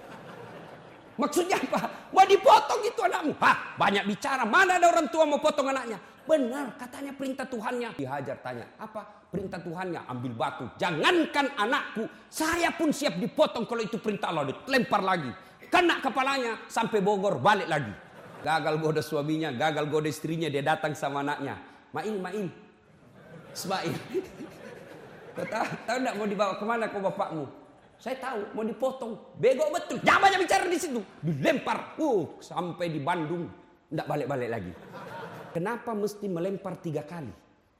A: Maksudnya apa? Mau dipotong itu anakmu. Hah, banyak bicara. Mana ada orang tua mau potong anaknya? Benar, katanya perintah Tuhannya. Dihajar tanya, apa perintah Tuhannya? Ambil batu. Jangankan anakku, saya pun siap dipotong kalau itu perintah Allah. Dilempar lagi. Kena kepalanya sampai Bogor, balik lagi. Gagal goda suaminya, gagal goda istrinya. Dia datang sama anaknya. Main, main. Ismail. Kau tahu, tahu enggak mau dibawa kemana kau bapakmu? Saya tahu mau dipotong. Bego betul. Jangan banyak bicara di situ. Dilempar. Uh, sampai di Bandung. Tidak balik-balik lagi. Kenapa mesti melempar tiga kali?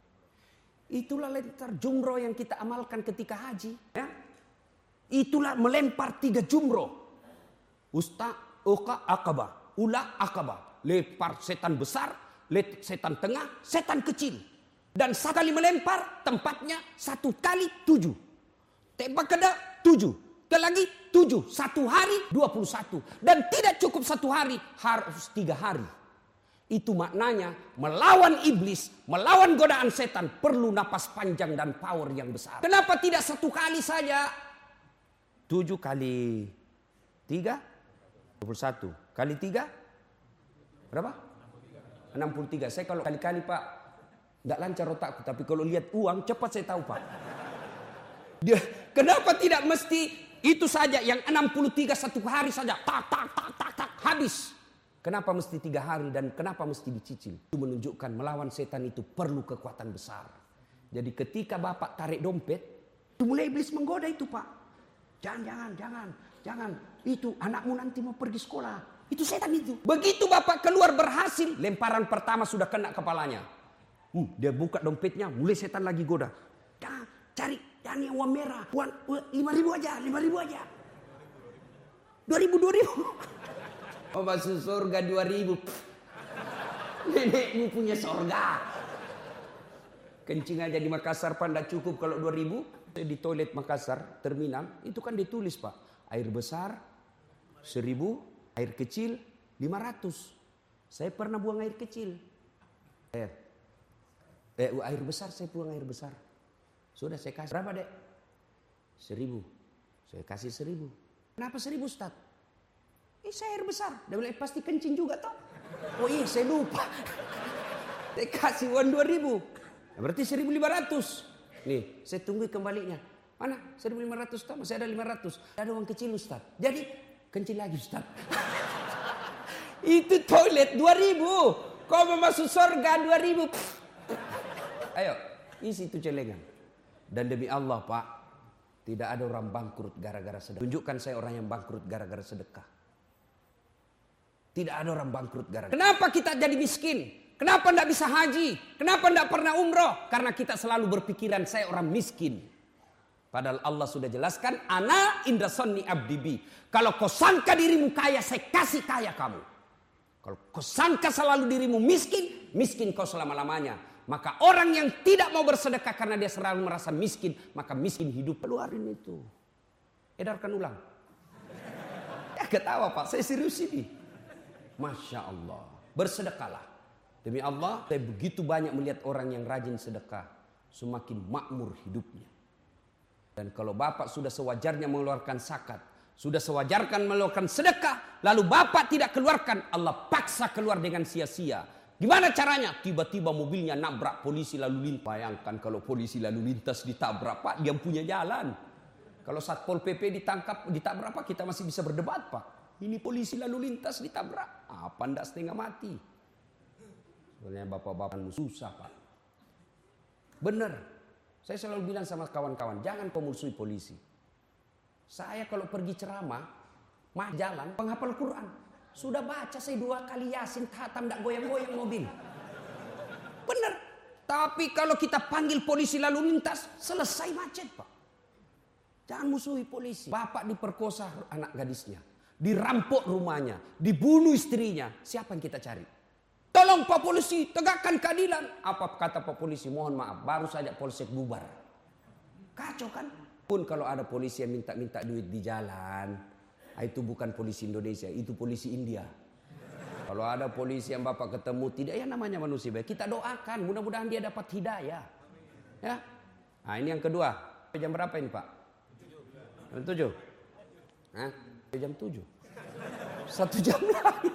A: Itulah lempar jumroh yang kita amalkan ketika haji. Ya? Itulah melempar tiga jumroh. Usta, uka, akabah. Ula, akabah. Lempar setan besar. Setan tengah. Setan kecil. Dan sekali melempar tempatnya satu kali tujuh. Tembak kena tujuh. Dan lagi tujuh. Satu hari dua puluh satu. Dan tidak cukup satu hari. Harus tiga hari. Itu maknanya melawan iblis. Melawan godaan setan. Perlu napas panjang dan power yang besar. Kenapa tidak satu kali saja? Tujuh kali tiga. Dua puluh satu. Kali tiga. Berapa? Enam puluh tiga. Saya kalau kali-kali pak. Nggak lancar otakku. Tapi kalau lihat uang cepat saya tahu pak. Dia, kenapa tidak mesti itu saja yang enam puluh tiga satu hari saja tak tak tak tak tak habis. Kenapa mesti tiga hari dan kenapa mesti dicicil? Itu menunjukkan melawan setan itu perlu kekuatan besar. Jadi ketika bapak tarik dompet, itu mulai iblis menggoda itu pak. Jangan jangan jangan jangan itu anakmu nanti mau pergi sekolah. Itu setan itu. Begitu bapak keluar berhasil, lemparan pertama sudah kena kepalanya. Hmm, dia buka dompetnya, mulai setan lagi goda. Jangan cari. Dan yang uang merah, uang lima ribu aja, lima ribu aja, dua ribu, dua ribu. Oh masuk surga dua ribu. Nenekmu punya surga. Kencing aja di Makassar pak, tidak cukup kalau dua ribu. Di toilet Makassar, terminal, itu kan ditulis pak. Air besar, seribu, air kecil, lima ratus. Saya pernah buang air kecil. Eh, eh air besar, saya pulang air besar. Sudah saya kasih. Berapa dek? Seribu. Saya kasih seribu. Kenapa seribu Ustaz? Eh saya air besar. Dia bilang pasti kencing juga toh. Oh iya saya lupa. Saya kasih uang dua ribu. Berarti seribu lima ratus. Nih saya tunggu kembalinya. Mana? seribu lima ratus toh masih ada lima ratus. Ada uang kecil Ustaz. Jadi kencing lagi Ustaz. Itu toilet dua ribu. Kau mau masuk surga dua ribu. Ayo isi itu celengan. Dan demi Allah Pak, tidak ada orang bangkrut gara-gara sedekah. Tunjukkan saya orang yang bangkrut gara-gara sedekah. Tidak ada orang bangkrut gara-gara. Kenapa kita jadi miskin? Kenapa tidak bisa haji? Kenapa tidak pernah umroh? Karena kita selalu berpikiran saya orang miskin. Padahal Allah sudah jelaskan, ana inda sonni abdibi. Kalau kau sangka dirimu kaya, saya kasih kaya kamu. Kalau kau sangka selalu dirimu miskin, miskin kau selama-lamanya. Maka orang yang tidak mau bersedekah karena dia selalu merasa miskin, maka miskin hidup. Keluarin itu. Edarkan ulang. Ya ketawa Pak, saya serius ini. Masya Allah. Bersedekahlah. Demi Allah, saya begitu banyak melihat orang yang rajin sedekah. Semakin makmur hidupnya. Dan kalau Bapak sudah sewajarnya mengeluarkan zakat, sudah sewajarkan mengeluarkan sedekah, lalu Bapak tidak keluarkan, Allah paksa keluar dengan sia-sia. Gimana caranya? Tiba-tiba mobilnya nabrak polisi lalu lintas. Bayangkan kalau polisi lalu lintas ditabrak Pak, dia punya jalan. Kalau Satpol P P ditangkap, ditabrak Pak, kita masih bisa berdebat Pak. Ini polisi lalu lintas ditabrak. Apa ndak setengah mati? Sebenarnya bapak-bapak susah Pak. Benar. Saya selalu bilang sama kawan-kawan, jangan kau musuhi polisi. Saya kalau pergi ceramah, mah jalan, penghafal Quran. Sudah baca saya dua kali Yasin, khatam, tidak goyang-goyang mobil. Benar. Tapi kalau kita panggil polisi lalu lintas, selesai macet Pak. Jangan musuhi polisi. Bapak diperkosa anak gadisnya. Dirampok rumahnya. Dibunuh istrinya. Siapa yang kita cari? Tolong Pak Polisi, tegakkan keadilan. Apa kata Pak Polisi? Mohon maaf, baru saja polsek bubar. Kacau kan? Pun kalau ada polisi yang minta-minta duit di jalan, itu bukan polisi Indonesia, itu polisi India. Kalau ada polisi yang Bapak ketemu tidak, ya namanya manusia baik. Kita doakan, mudah-mudahan dia dapat hidayah. Ya. Nah ini yang kedua. Jam berapa ini Pak? Jam tujuh. Hah? Jam tujuh. Satu jam lagi.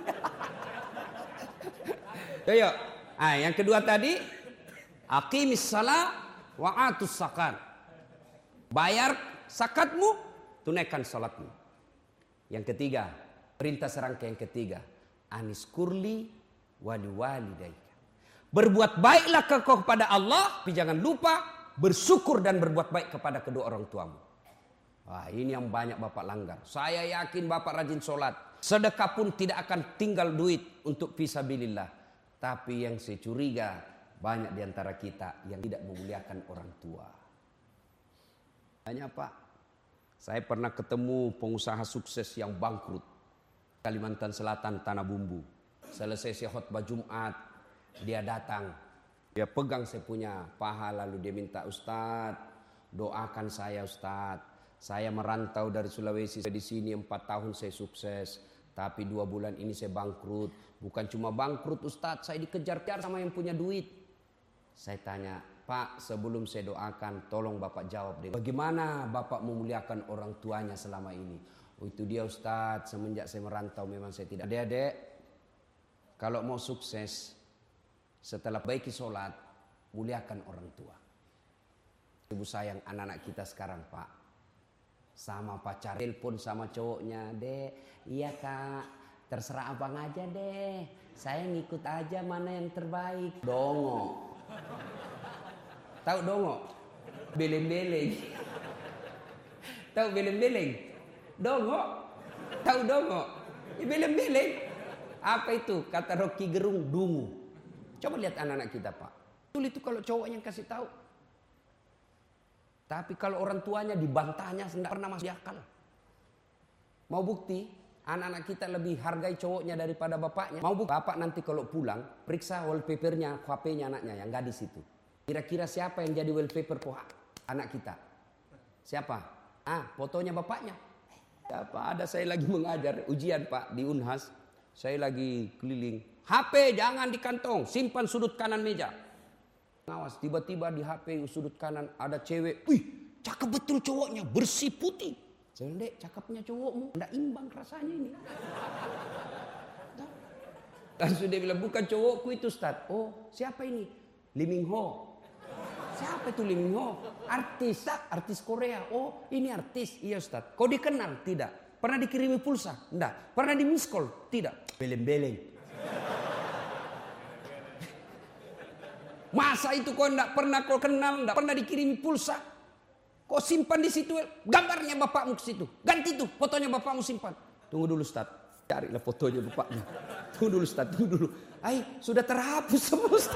A: Ayo. Nah, yang kedua tadi, aqimis shalah wa atus zakat. Bayar zakatmu, tunaikan salatmu. Yang ketiga, perintah serangka yang ketiga, anis kurli wali walidaika. Berbuat baiklah kau kepada Allah, tapi jangan lupa bersyukur dan berbuat baik kepada kedua orang tuamu. Wah, ini yang banyak Bapak langgar. Saya yakin Bapak rajin sholat. Sedekah pun tidak akan tinggal duit untuk fisabilillah. Tapi yang saya curiga, banyak diantara kita yang tidak memuliakan orang tua. Hanya Pak, saya pernah ketemu pengusaha sukses yang bangkrut. Kalimantan Selatan, Tanah Bumbu. Selesai saya khutbah Jumat, dia datang. Dia pegang saya punya paha lalu dia minta, Ustadz, doakan saya Ustadz. Saya merantau dari Sulawesi, di sini empat tahun saya sukses. Tapi dua bulan ini saya bangkrut. Bukan cuma bangkrut Ustadz, saya dikejar-kejar sama yang punya duit. Saya tanya, Pak, sebelum saya doakan, tolong Bapak jawab deh. Bagaimana Bapak memuliakan orang tuanya selama ini? Oh itu dia Ustadz, semenjak saya merantau memang saya tidak. Adik-adik, kalau mau sukses, setelah baiki sholat, muliakan orang tua. Ibu sayang anak-anak kita sekarang Pak. Sama pacar, telepon sama cowoknya, Dek, iya Kak, terserah abang aja deh. Saya ngikut aja mana yang terbaik. Dongo. Tahu dongo? Beleng-beleng. Tahu beleng-beleng? Dongo. Tahu dongo? Ya, beleng-beleng. Apa itu? Kata Rocky Gerung, dungu. Coba lihat anak-anak kita Pak. Betul itu kalau cowoknya kasih tahu. Tapi kalau orang tuanya dibantahnya tidak pernah masuk akal. Mau bukti? Anak-anak kita lebih hargai cowoknya daripada bapaknya. Mau bukti? Bapak nanti kalau pulang, periksa wallpapernya, H P-nya anaknya yang gadis itu. Kira-kira siapa yang jadi wallpaper anak kita? Siapa? Ah, fotonya bapaknya. Apa? Ada saya lagi mengajar ujian Pak di Unhas. Saya lagi keliling. H P jangan di kantong, simpan sudut kanan meja. Awas, tiba-tiba di H P sudut kanan ada cewek. Wih, cakep betul cowoknya, bersih putih. Saya bilang, Dek, cakepnya cowokmu, nggak imbang rasanya ini. Langsung dia bilang, bukan cowokku itu Ustaz. Oh, siapa ini? Lee Min Ho. Siapa itu Lee Min Ho? Artis, artis Korea. Oh, ini artis. Iya Ustaz. Kau dikenal? Tidak. Pernah dikirimi pulsa? Tidak. Pernah di miss call? Tidak. Beleng-beleng. Masa itu kau tidak pernah kau kenal, tidak pernah dikirimi pulsa? Kau simpan di situ gambarnya bapakmu ke situ. Ganti tuh fotonya bapakmu simpan. Tunggu dulu Ustaz. Carilah fotonya bapaknya. Tunggu dulu Ustaz, tunggu dulu. Ay, sudah terhapus semua Ustaz.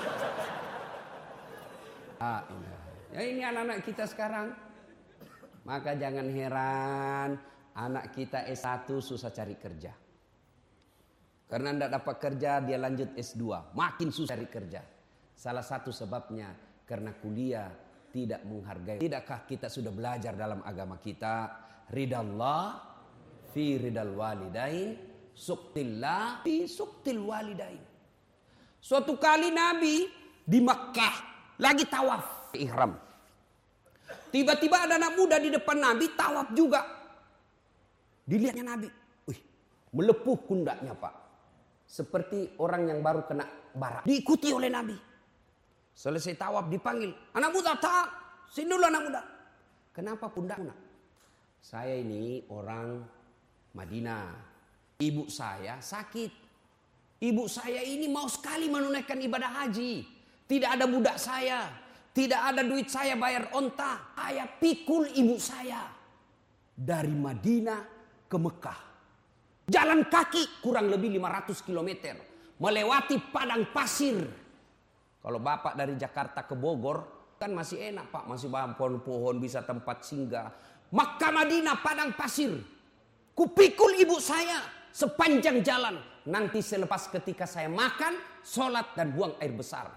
A: Ah, ini. Ya ini anak-anak kita sekarang. Maka jangan heran anak kita S satu susah cari kerja. Karena tidak dapat kerja dia lanjut S dua. Makin susah cari kerja. Salah satu sebabnya karena kuliah tidak menghargai. Tidakkah kita sudah belajar dalam agama kita? Ridallah fi ridal walidain, suktillah fi suktil walidain. Suatu kali Nabi di Makkah lagi tawaf ihram. Tiba-tiba ada anak muda di depan Nabi tawaf juga. Dilihatnya Nabi, wih, melepuh pundaknya Pak. Seperti orang yang baru kena bara. Diikuti oleh Nabi. Selesai tawaf dipanggil, anak muda tak, sini dulu anak muda. Kenapa pundakmu nak? Saya ini orang Madinah. Ibu saya sakit. Ibu saya ini mau sekali menunaikan ibadah haji. Tidak ada budak saya. Tidak ada duit saya bayar onta. Saya pikul ibu saya. Dari Madinah ke Mekah. Jalan kaki kurang lebih lima ratus kilometer. Melewati padang pasir. Kalau bapak dari Jakarta ke Bogor kan masih enak Pak. Masih pohon-pohon bisa tempat singgah. Makkah Madinah padang pasir. Kupikul ibu saya sepanjang jalan. Nanti selepas ketika saya makan, sholat dan buang air besar.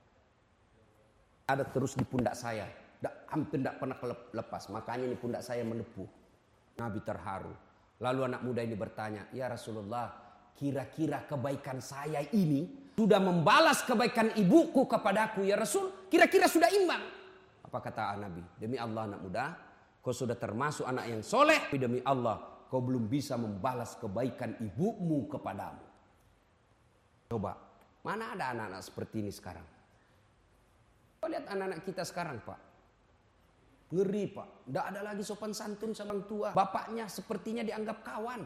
A: Ada terus di pundak saya. Hampir tidak pernah lepas. Makanya ini pundak saya melepuh. Nabi terharu. Lalu anak muda ini bertanya, ya Rasulullah, kira-kira kebaikan saya ini sudah membalas kebaikan ibuku kepadaku ya Rasul. Kira-kira sudah imbang. Apa kata Nabi? Demi Allah anak muda, kau sudah termasuk anak yang soleh. Tapi demi Allah, kau belum bisa membalas kebaikan ibumu kepadamu. Coba, mana ada anak-anak seperti ini sekarang? Kau lihat anak-anak kita sekarang Pak. Ngeri Pak. Tidak ada lagi sopan santun sama orang tua. Bapaknya sepertinya dianggap kawan.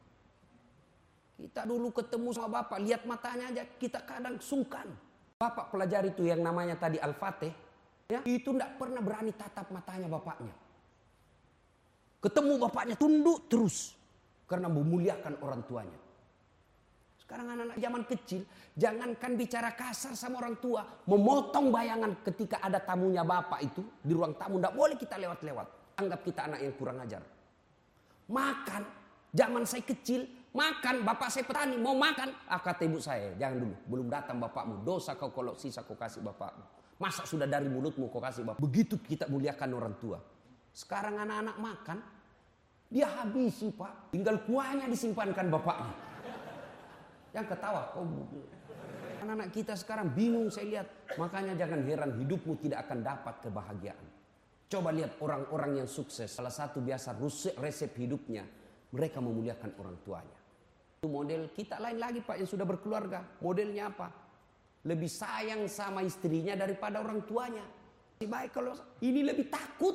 A: Kita dulu ketemu sama bapak, lihat matanya aja kita kadang sungkan. Bapak pelajari itu yang namanya tadi Al-Fatih, ya, itu tidak pernah berani tatap matanya bapaknya. Ketemu bapaknya tunduk terus karena memuliakan orang tuanya. Sekarang anak-anak zaman kecil, jangankan bicara kasar sama orang tua, memotong bayangan ketika ada tamunya bapak itu di ruang tamu, tidak boleh kita lewat-lewat. Anggap kita anak yang kurang ajar. Makan, zaman saya kecil, makan, bapak saya petani, mau makan. Ah, kata ibu saya, jangan dulu, belum datang bapakmu. Dosa kau kalau sisa kau kasih bapakmu. Masa sudah dari mulutmu kau kasih bapak. Begitu kita muliakan orang tua. Sekarang anak-anak makan, dia habisi Pak. Tinggal kuahnya disimpankan bapaknya. Yang ketawa, oh, anak-anak kita sekarang bingung saya lihat. Makanya jangan heran hidupmu tidak akan dapat kebahagiaan. Coba lihat orang-orang yang sukses. Salah satu biasa resep hidupnya, mereka memuliakan orang tuanya. Itu model kita lain lagi Pak yang sudah berkeluarga. Modelnya apa? Lebih sayang sama istrinya daripada orang tuanya. Lebih baik kalau ini lebih takut.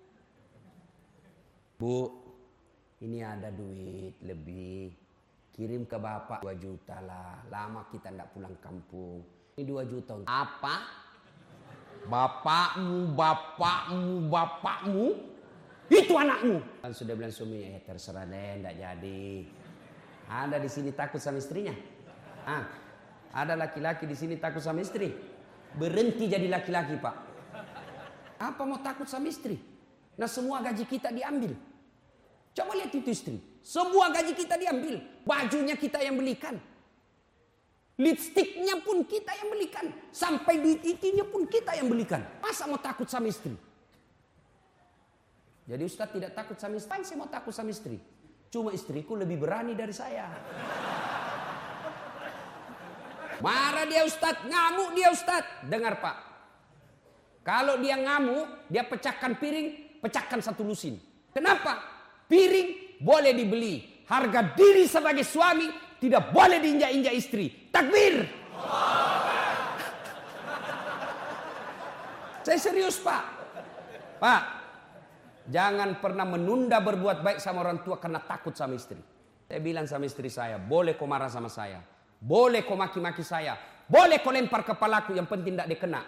A: Bu, ini ada duit lebih. Kirim ke bapak dua juta lah. Lama kita tidak pulang kampung. Ini dua juta. Apa? Bapakmu, bapakmu, bapakmu. Itu anakmu. Kan sudah bilang suaminya, ya terserah deh, tidak jadi. Ada di sini takut sama istrinya? Ah, ada laki-laki di sini takut sama istri? Berhenti jadi laki-laki Pak. Apa mau takut sama istri? Nah semua gaji kita diambil. Coba lihat itu istri. Semua gaji kita diambil. Bajunya kita yang belikan. Lipstiknya pun kita yang belikan. Sampai duit itinya pun kita yang belikan. Masa mau takut sama istri? Jadi Ustaz tidak takut sama istri. Saya mau takut sama istri. Cuma istriku lebih berani dari saya. Marah dia Ustadz, ngamuk dia Ustadz. Dengar Pak, kalau dia ngamuk, dia pecahkan piring, pecahkan satu lusin. Kenapa? Piring boleh dibeli, harga diri sebagai suami tidak boleh diinjak-injak istri. Takbir. Saya serius Pak. Pak, jangan pernah menunda berbuat baik sama orang tua karena takut sama istri. Saya bilang sama istri saya, boleh kau marah sama saya, boleh kau maki-maki saya, boleh kau lempar kepalaku, yang penting tidak dikena.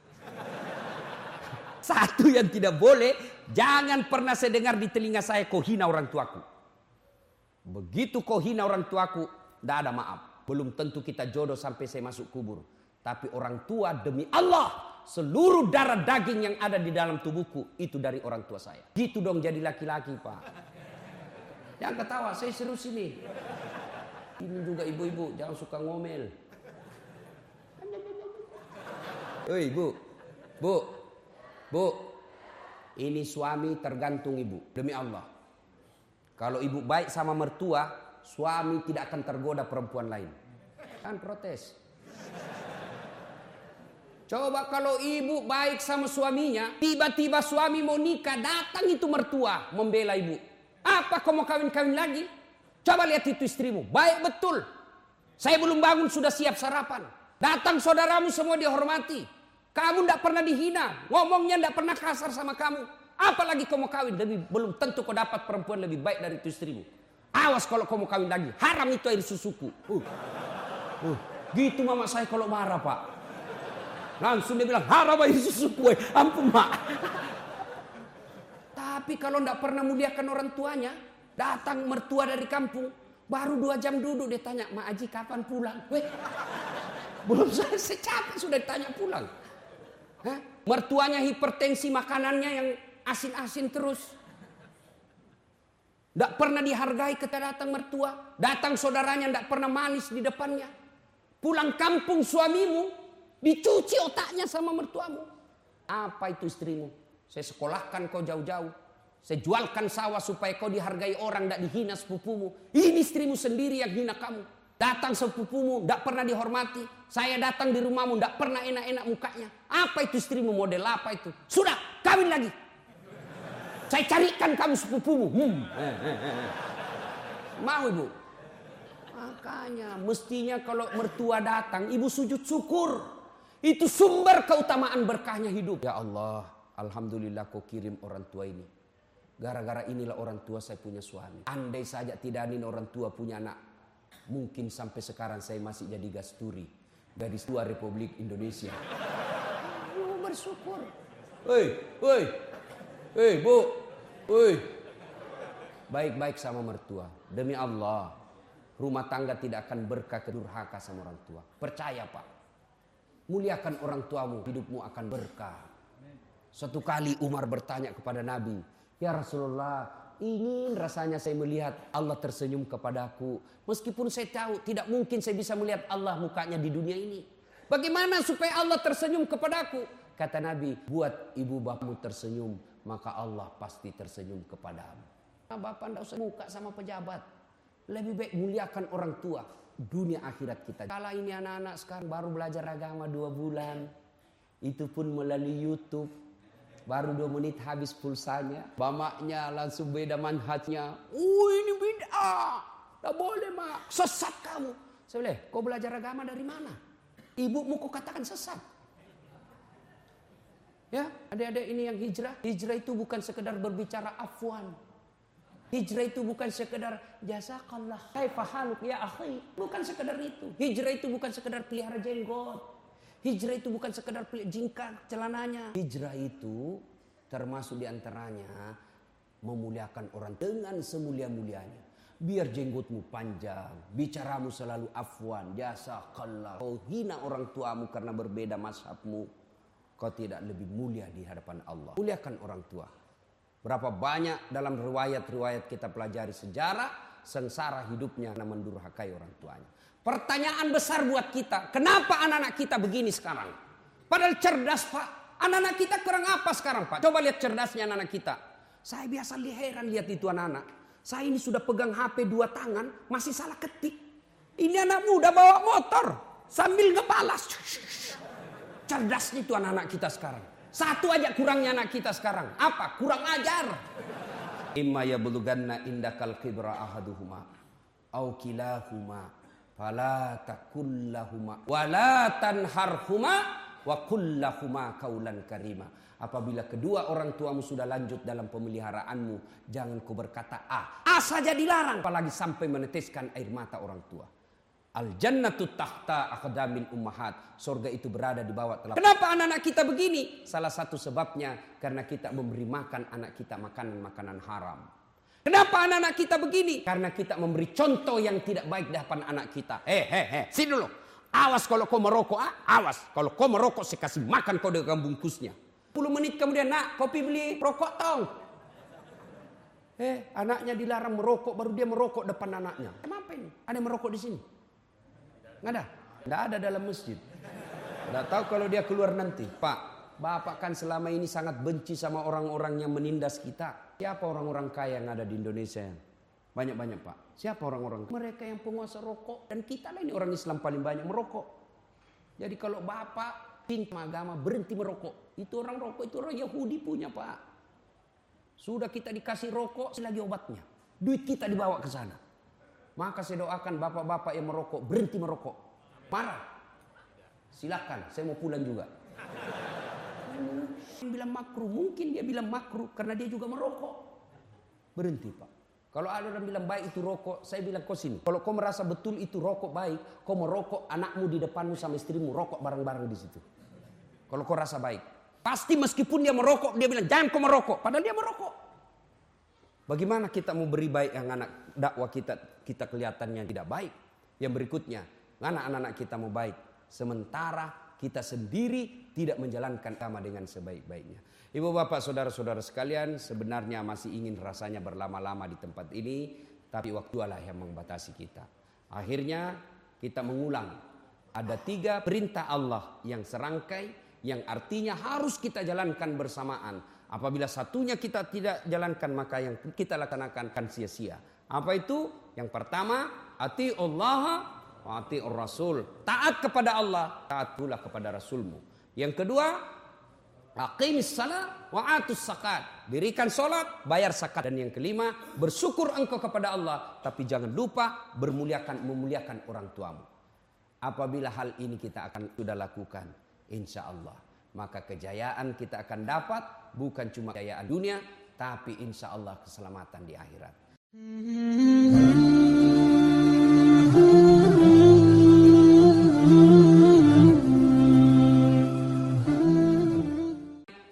A: Satu yang tidak boleh, jangan pernah saya dengar di telinga saya kau hina orang tuaku. Begitu kau hina orang tuaku, tidak ada maaf. Belum tentu kita jodoh sampai saya masuk kubur. Tapi orang tua demi Allah, seluruh darah daging yang ada di dalam tubuhku itu dari orang tua saya. Gitu dong jadi laki-laki Pak. Jangan ketawa, saya serius ini. Ini juga ibu-ibu, jangan suka ngomel. Hei Bu, Bu, Bu, ini suami tergantung ibu, demi Allah. Kalau ibu baik sama mertua, suami tidak akan tergoda perempuan lain. Kan protes. Coba kalau ibu baik sama suaminya, tiba-tiba suami mau nikah, datang itu mertua membela ibu. Apa kau mau kawin-kawin lagi? Coba lihat itu istrimu, baik betul. Saya belum bangun sudah siap sarapan. Datang saudaramu semua dihormati. Kamu tidak pernah dihina, ngomongnya tidak pernah kasar sama kamu. Apalagi kau mau kawin, lebih, belum tentu kau dapat perempuan lebih baik dari itu istrimu. Awas kalau kau mau kawin lagi, haram itu air susuku. Uh. Uh. Gitu mama saya kalau marah Pak. Langsung dia bilang, haram air susuku, ampun mak. Tapi kalau tidak pernah muliakan orang tuanya, datang mertua dari kampung, baru dua jam duduk dia tanya, Mak Aji kapan pulang? Weh, belum selesai capek sudah ditanya pulang. Hah? Mertuanya hipertensi, makanannya yang asin-asin terus. Tidak pernah dihargai ketika datang mertua. Datang saudaranya tidak pernah manis di depannya. Pulang kampung suamimu dicuci otaknya sama mertuamu. Apa itu istrimu? Saya sekolahkan kau jauh-jauh. Saya jualkan sawah supaya kau dihargai orang, tidak dihina sepupumu. Ini istrimu sendiri yang hina kamu. Datang sepupumu, tidak pernah dihormati. Saya datang di rumahmu, tidak pernah enak-enak mukanya. Apa itu istrimu, model apa itu? Sudah, kawin lagi. Saya carikan kamu sepupumu. Hmm. Mau ibu? Makanya mestinya kalau mertua datang, ibu sujud syukur. Itu sumber keutamaan berkahnya hidup. Ya Allah, alhamdulillah kau kirim orang tua ini. Gara-gara inilah orang tua saya punya suami. Andai saja tidak ada orang tua punya anak, mungkin sampai sekarang saya masih jadi gasturi, gadis tua Republik Indonesia. Lu bersyukur. Hei, hei, hei bu, hei. Baik-baik sama mertua. Demi Allah, rumah tangga tidak akan berkah kedurhaka sama orang tua. Percaya Pak. Muliakan orang tuamu, hidupmu akan berkah. Suatu kali Umar bertanya kepada Nabi, ya Rasulullah, ingin rasanya saya melihat Allah tersenyum kepadaku. Meskipun saya tahu tidak mungkin saya bisa melihat Allah mukanya di dunia ini. Bagaimana supaya Allah tersenyum kepadaku? Kata Nabi, buat ibu bapakmu tersenyum, maka Allah pasti tersenyum kepadamu. Nah, bapak tidak usah muka sama pejabat. Lebih baik muliakan orang tua. Dunia akhirat kita. Kalau ini anak-anak sekarang baru belajar agama dua bulan. Itu pun melalui YouTube. Baru dua menit habis pulsanya. Bamaknya langsung beda manhajnya. Oh ini bid'ah. Tak boleh mak. Sesat kamu. Saya bilang, kau belajar agama dari mana? Ibumu kau katakan sesat. Ya, adik-adik ini yang hijrah. Hijrah itu bukan sekedar berbicara afwan. Hijrah itu bukan sekedar jazakallah kaifa haluk ya akhi. Bukan sekedar itu. Hijrah itu bukan sekedar pelihara jenggot. Hijrah itu bukan sekedar jingkar celananya. Hijrah itu termasuk diantaranya memuliakan orang dengan semulia-mulianya. Biar jenggotmu panjang, bicaramu selalu afwan, jazakallah. Kau hina orang tuamu karena berbeda mazhabmu, kau tidak lebih mulia di hadapan Allah. Muliakan orang tua. Berapa banyak dalam riwayat-riwayat kita pelajari sejarah, sengsara hidupnya karena mendurhakai orang tuanya. Pertanyaan besar buat kita, kenapa anak-anak kita begini sekarang? Padahal cerdas Pak. Anak-anak kita kurang apa sekarang Pak? Coba lihat cerdasnya anak-anak kita. Saya biasa heran lihat itu anak-anak. Saya ini sudah pegang H P dua tangan, masih salah ketik. Ini anak muda bawa motor. sambil ngebalas. Cerdasnya itu anak-anak kita sekarang. Satu aja kurangnya anak kita sekarang. Apa? Kurang ajar. Imma yablughanna indakal kibra ahaduhuma au kilahuma fala taqul lahumā wala tanharhumā wa qul lahumā qaulan karima. Apabila kedua orang tuamu sudah lanjut dalam pemeliharaanmu, jangan kau berkata A. A saja dilarang, apalagi sampai meneteskan air mata orang tua. Al jannatu tahta aqdamil ummahat. Surga itu berada di bawah telapak. Kenapa anak-anak kita begini? Salah satu sebabnya karena kita memberi makan anak kita makanan-makanan haram. Kenapa anak-anak kita begini? Karena kita memberi contoh yang tidak baik di hadapan anak kita. Eh, eh, eh, sini dulu. Awas kalau kau merokok, ah, awas. Kalau kau merokok, saya kasih makan kau dengan bungkusnya. sepuluh menit kemudian, nak, kopi beli rokok tong. Eh, anaknya dilarang merokok, baru dia merokok depan anaknya. Kenapa ini? Ada yang merokok di sini? Nggak ada? Nggak ada dalam masjid. Nggak tahu kalau dia keluar nanti. Pak, Bapak kan selama ini sangat benci sama orang-orang yang menindas kita. Siapa orang-orang kaya yang ada di Indonesia? Banyak-banyak, Pak. Siapa orang-orang? Mereka yang penguasa rokok. Dan kita lah ini orang Islam paling banyak merokok. Jadi kalau Bapak cinta agama, berhenti merokok. Itu orang rokok, itu orang Yahudi punya, Pak. Sudah kita dikasih rokok, lagi obatnya. Duit kita dibawa ke sana. Maka saya doakan bapak-bapak yang merokok, berhenti merokok. Marah. Silakan, saya mau pulang juga. Yang bilang makruh, mungkin dia bilang makruh karena dia juga merokok. Berhenti, Pak. Kalau ada orang bilang baik itu rokok, saya bilang kau sini. Kalau kau merasa betul itu rokok baik, kau merokok anakmu di depanmu sama istrimu, rokok bareng-bareng di situ. Kalau kau rasa baik. Pasti meskipun dia merokok, dia bilang jangan kau merokok. Padahal dia merokok. Bagaimana kita mau beri baik yang anak dakwah kita kita kelihatannya tidak baik. Yang berikutnya, mana anak-anak kita mau baik. Sementara kita sendiri tidak menjalankan agama dengan sebaik-baiknya. Ibu bapak saudara-saudara sekalian, sebenarnya masih ingin rasanya berlama-lama di tempat ini. Tapi waktulah yang membatasi kita. Akhirnya kita mengulang. Ada tiga perintah Allah yang serangkai. Yang artinya harus kita jalankan bersamaan. Apabila satunya kita tidak jalankan, maka yang kita laksanakan akan sia-sia. Apa itu? Yang pertama, ati'ullah wa ati'ur rasul. Taat kepada Allah, taat pula kepada Rasulmu. Yang kedua, aqimis salat wa atus zakat. Dirikan salat, bayar zakat. Dan yang kelima, bersyukur engkau kepada Allah, tapi jangan lupa bermuliakan memuliakan orang tuamu. Apabila hal ini kita akan sudah lakukan, insya Allah, maka kejayaan kita akan dapat bukan cuma kejayaan dunia, tapi insya Allah keselamatan di akhirat.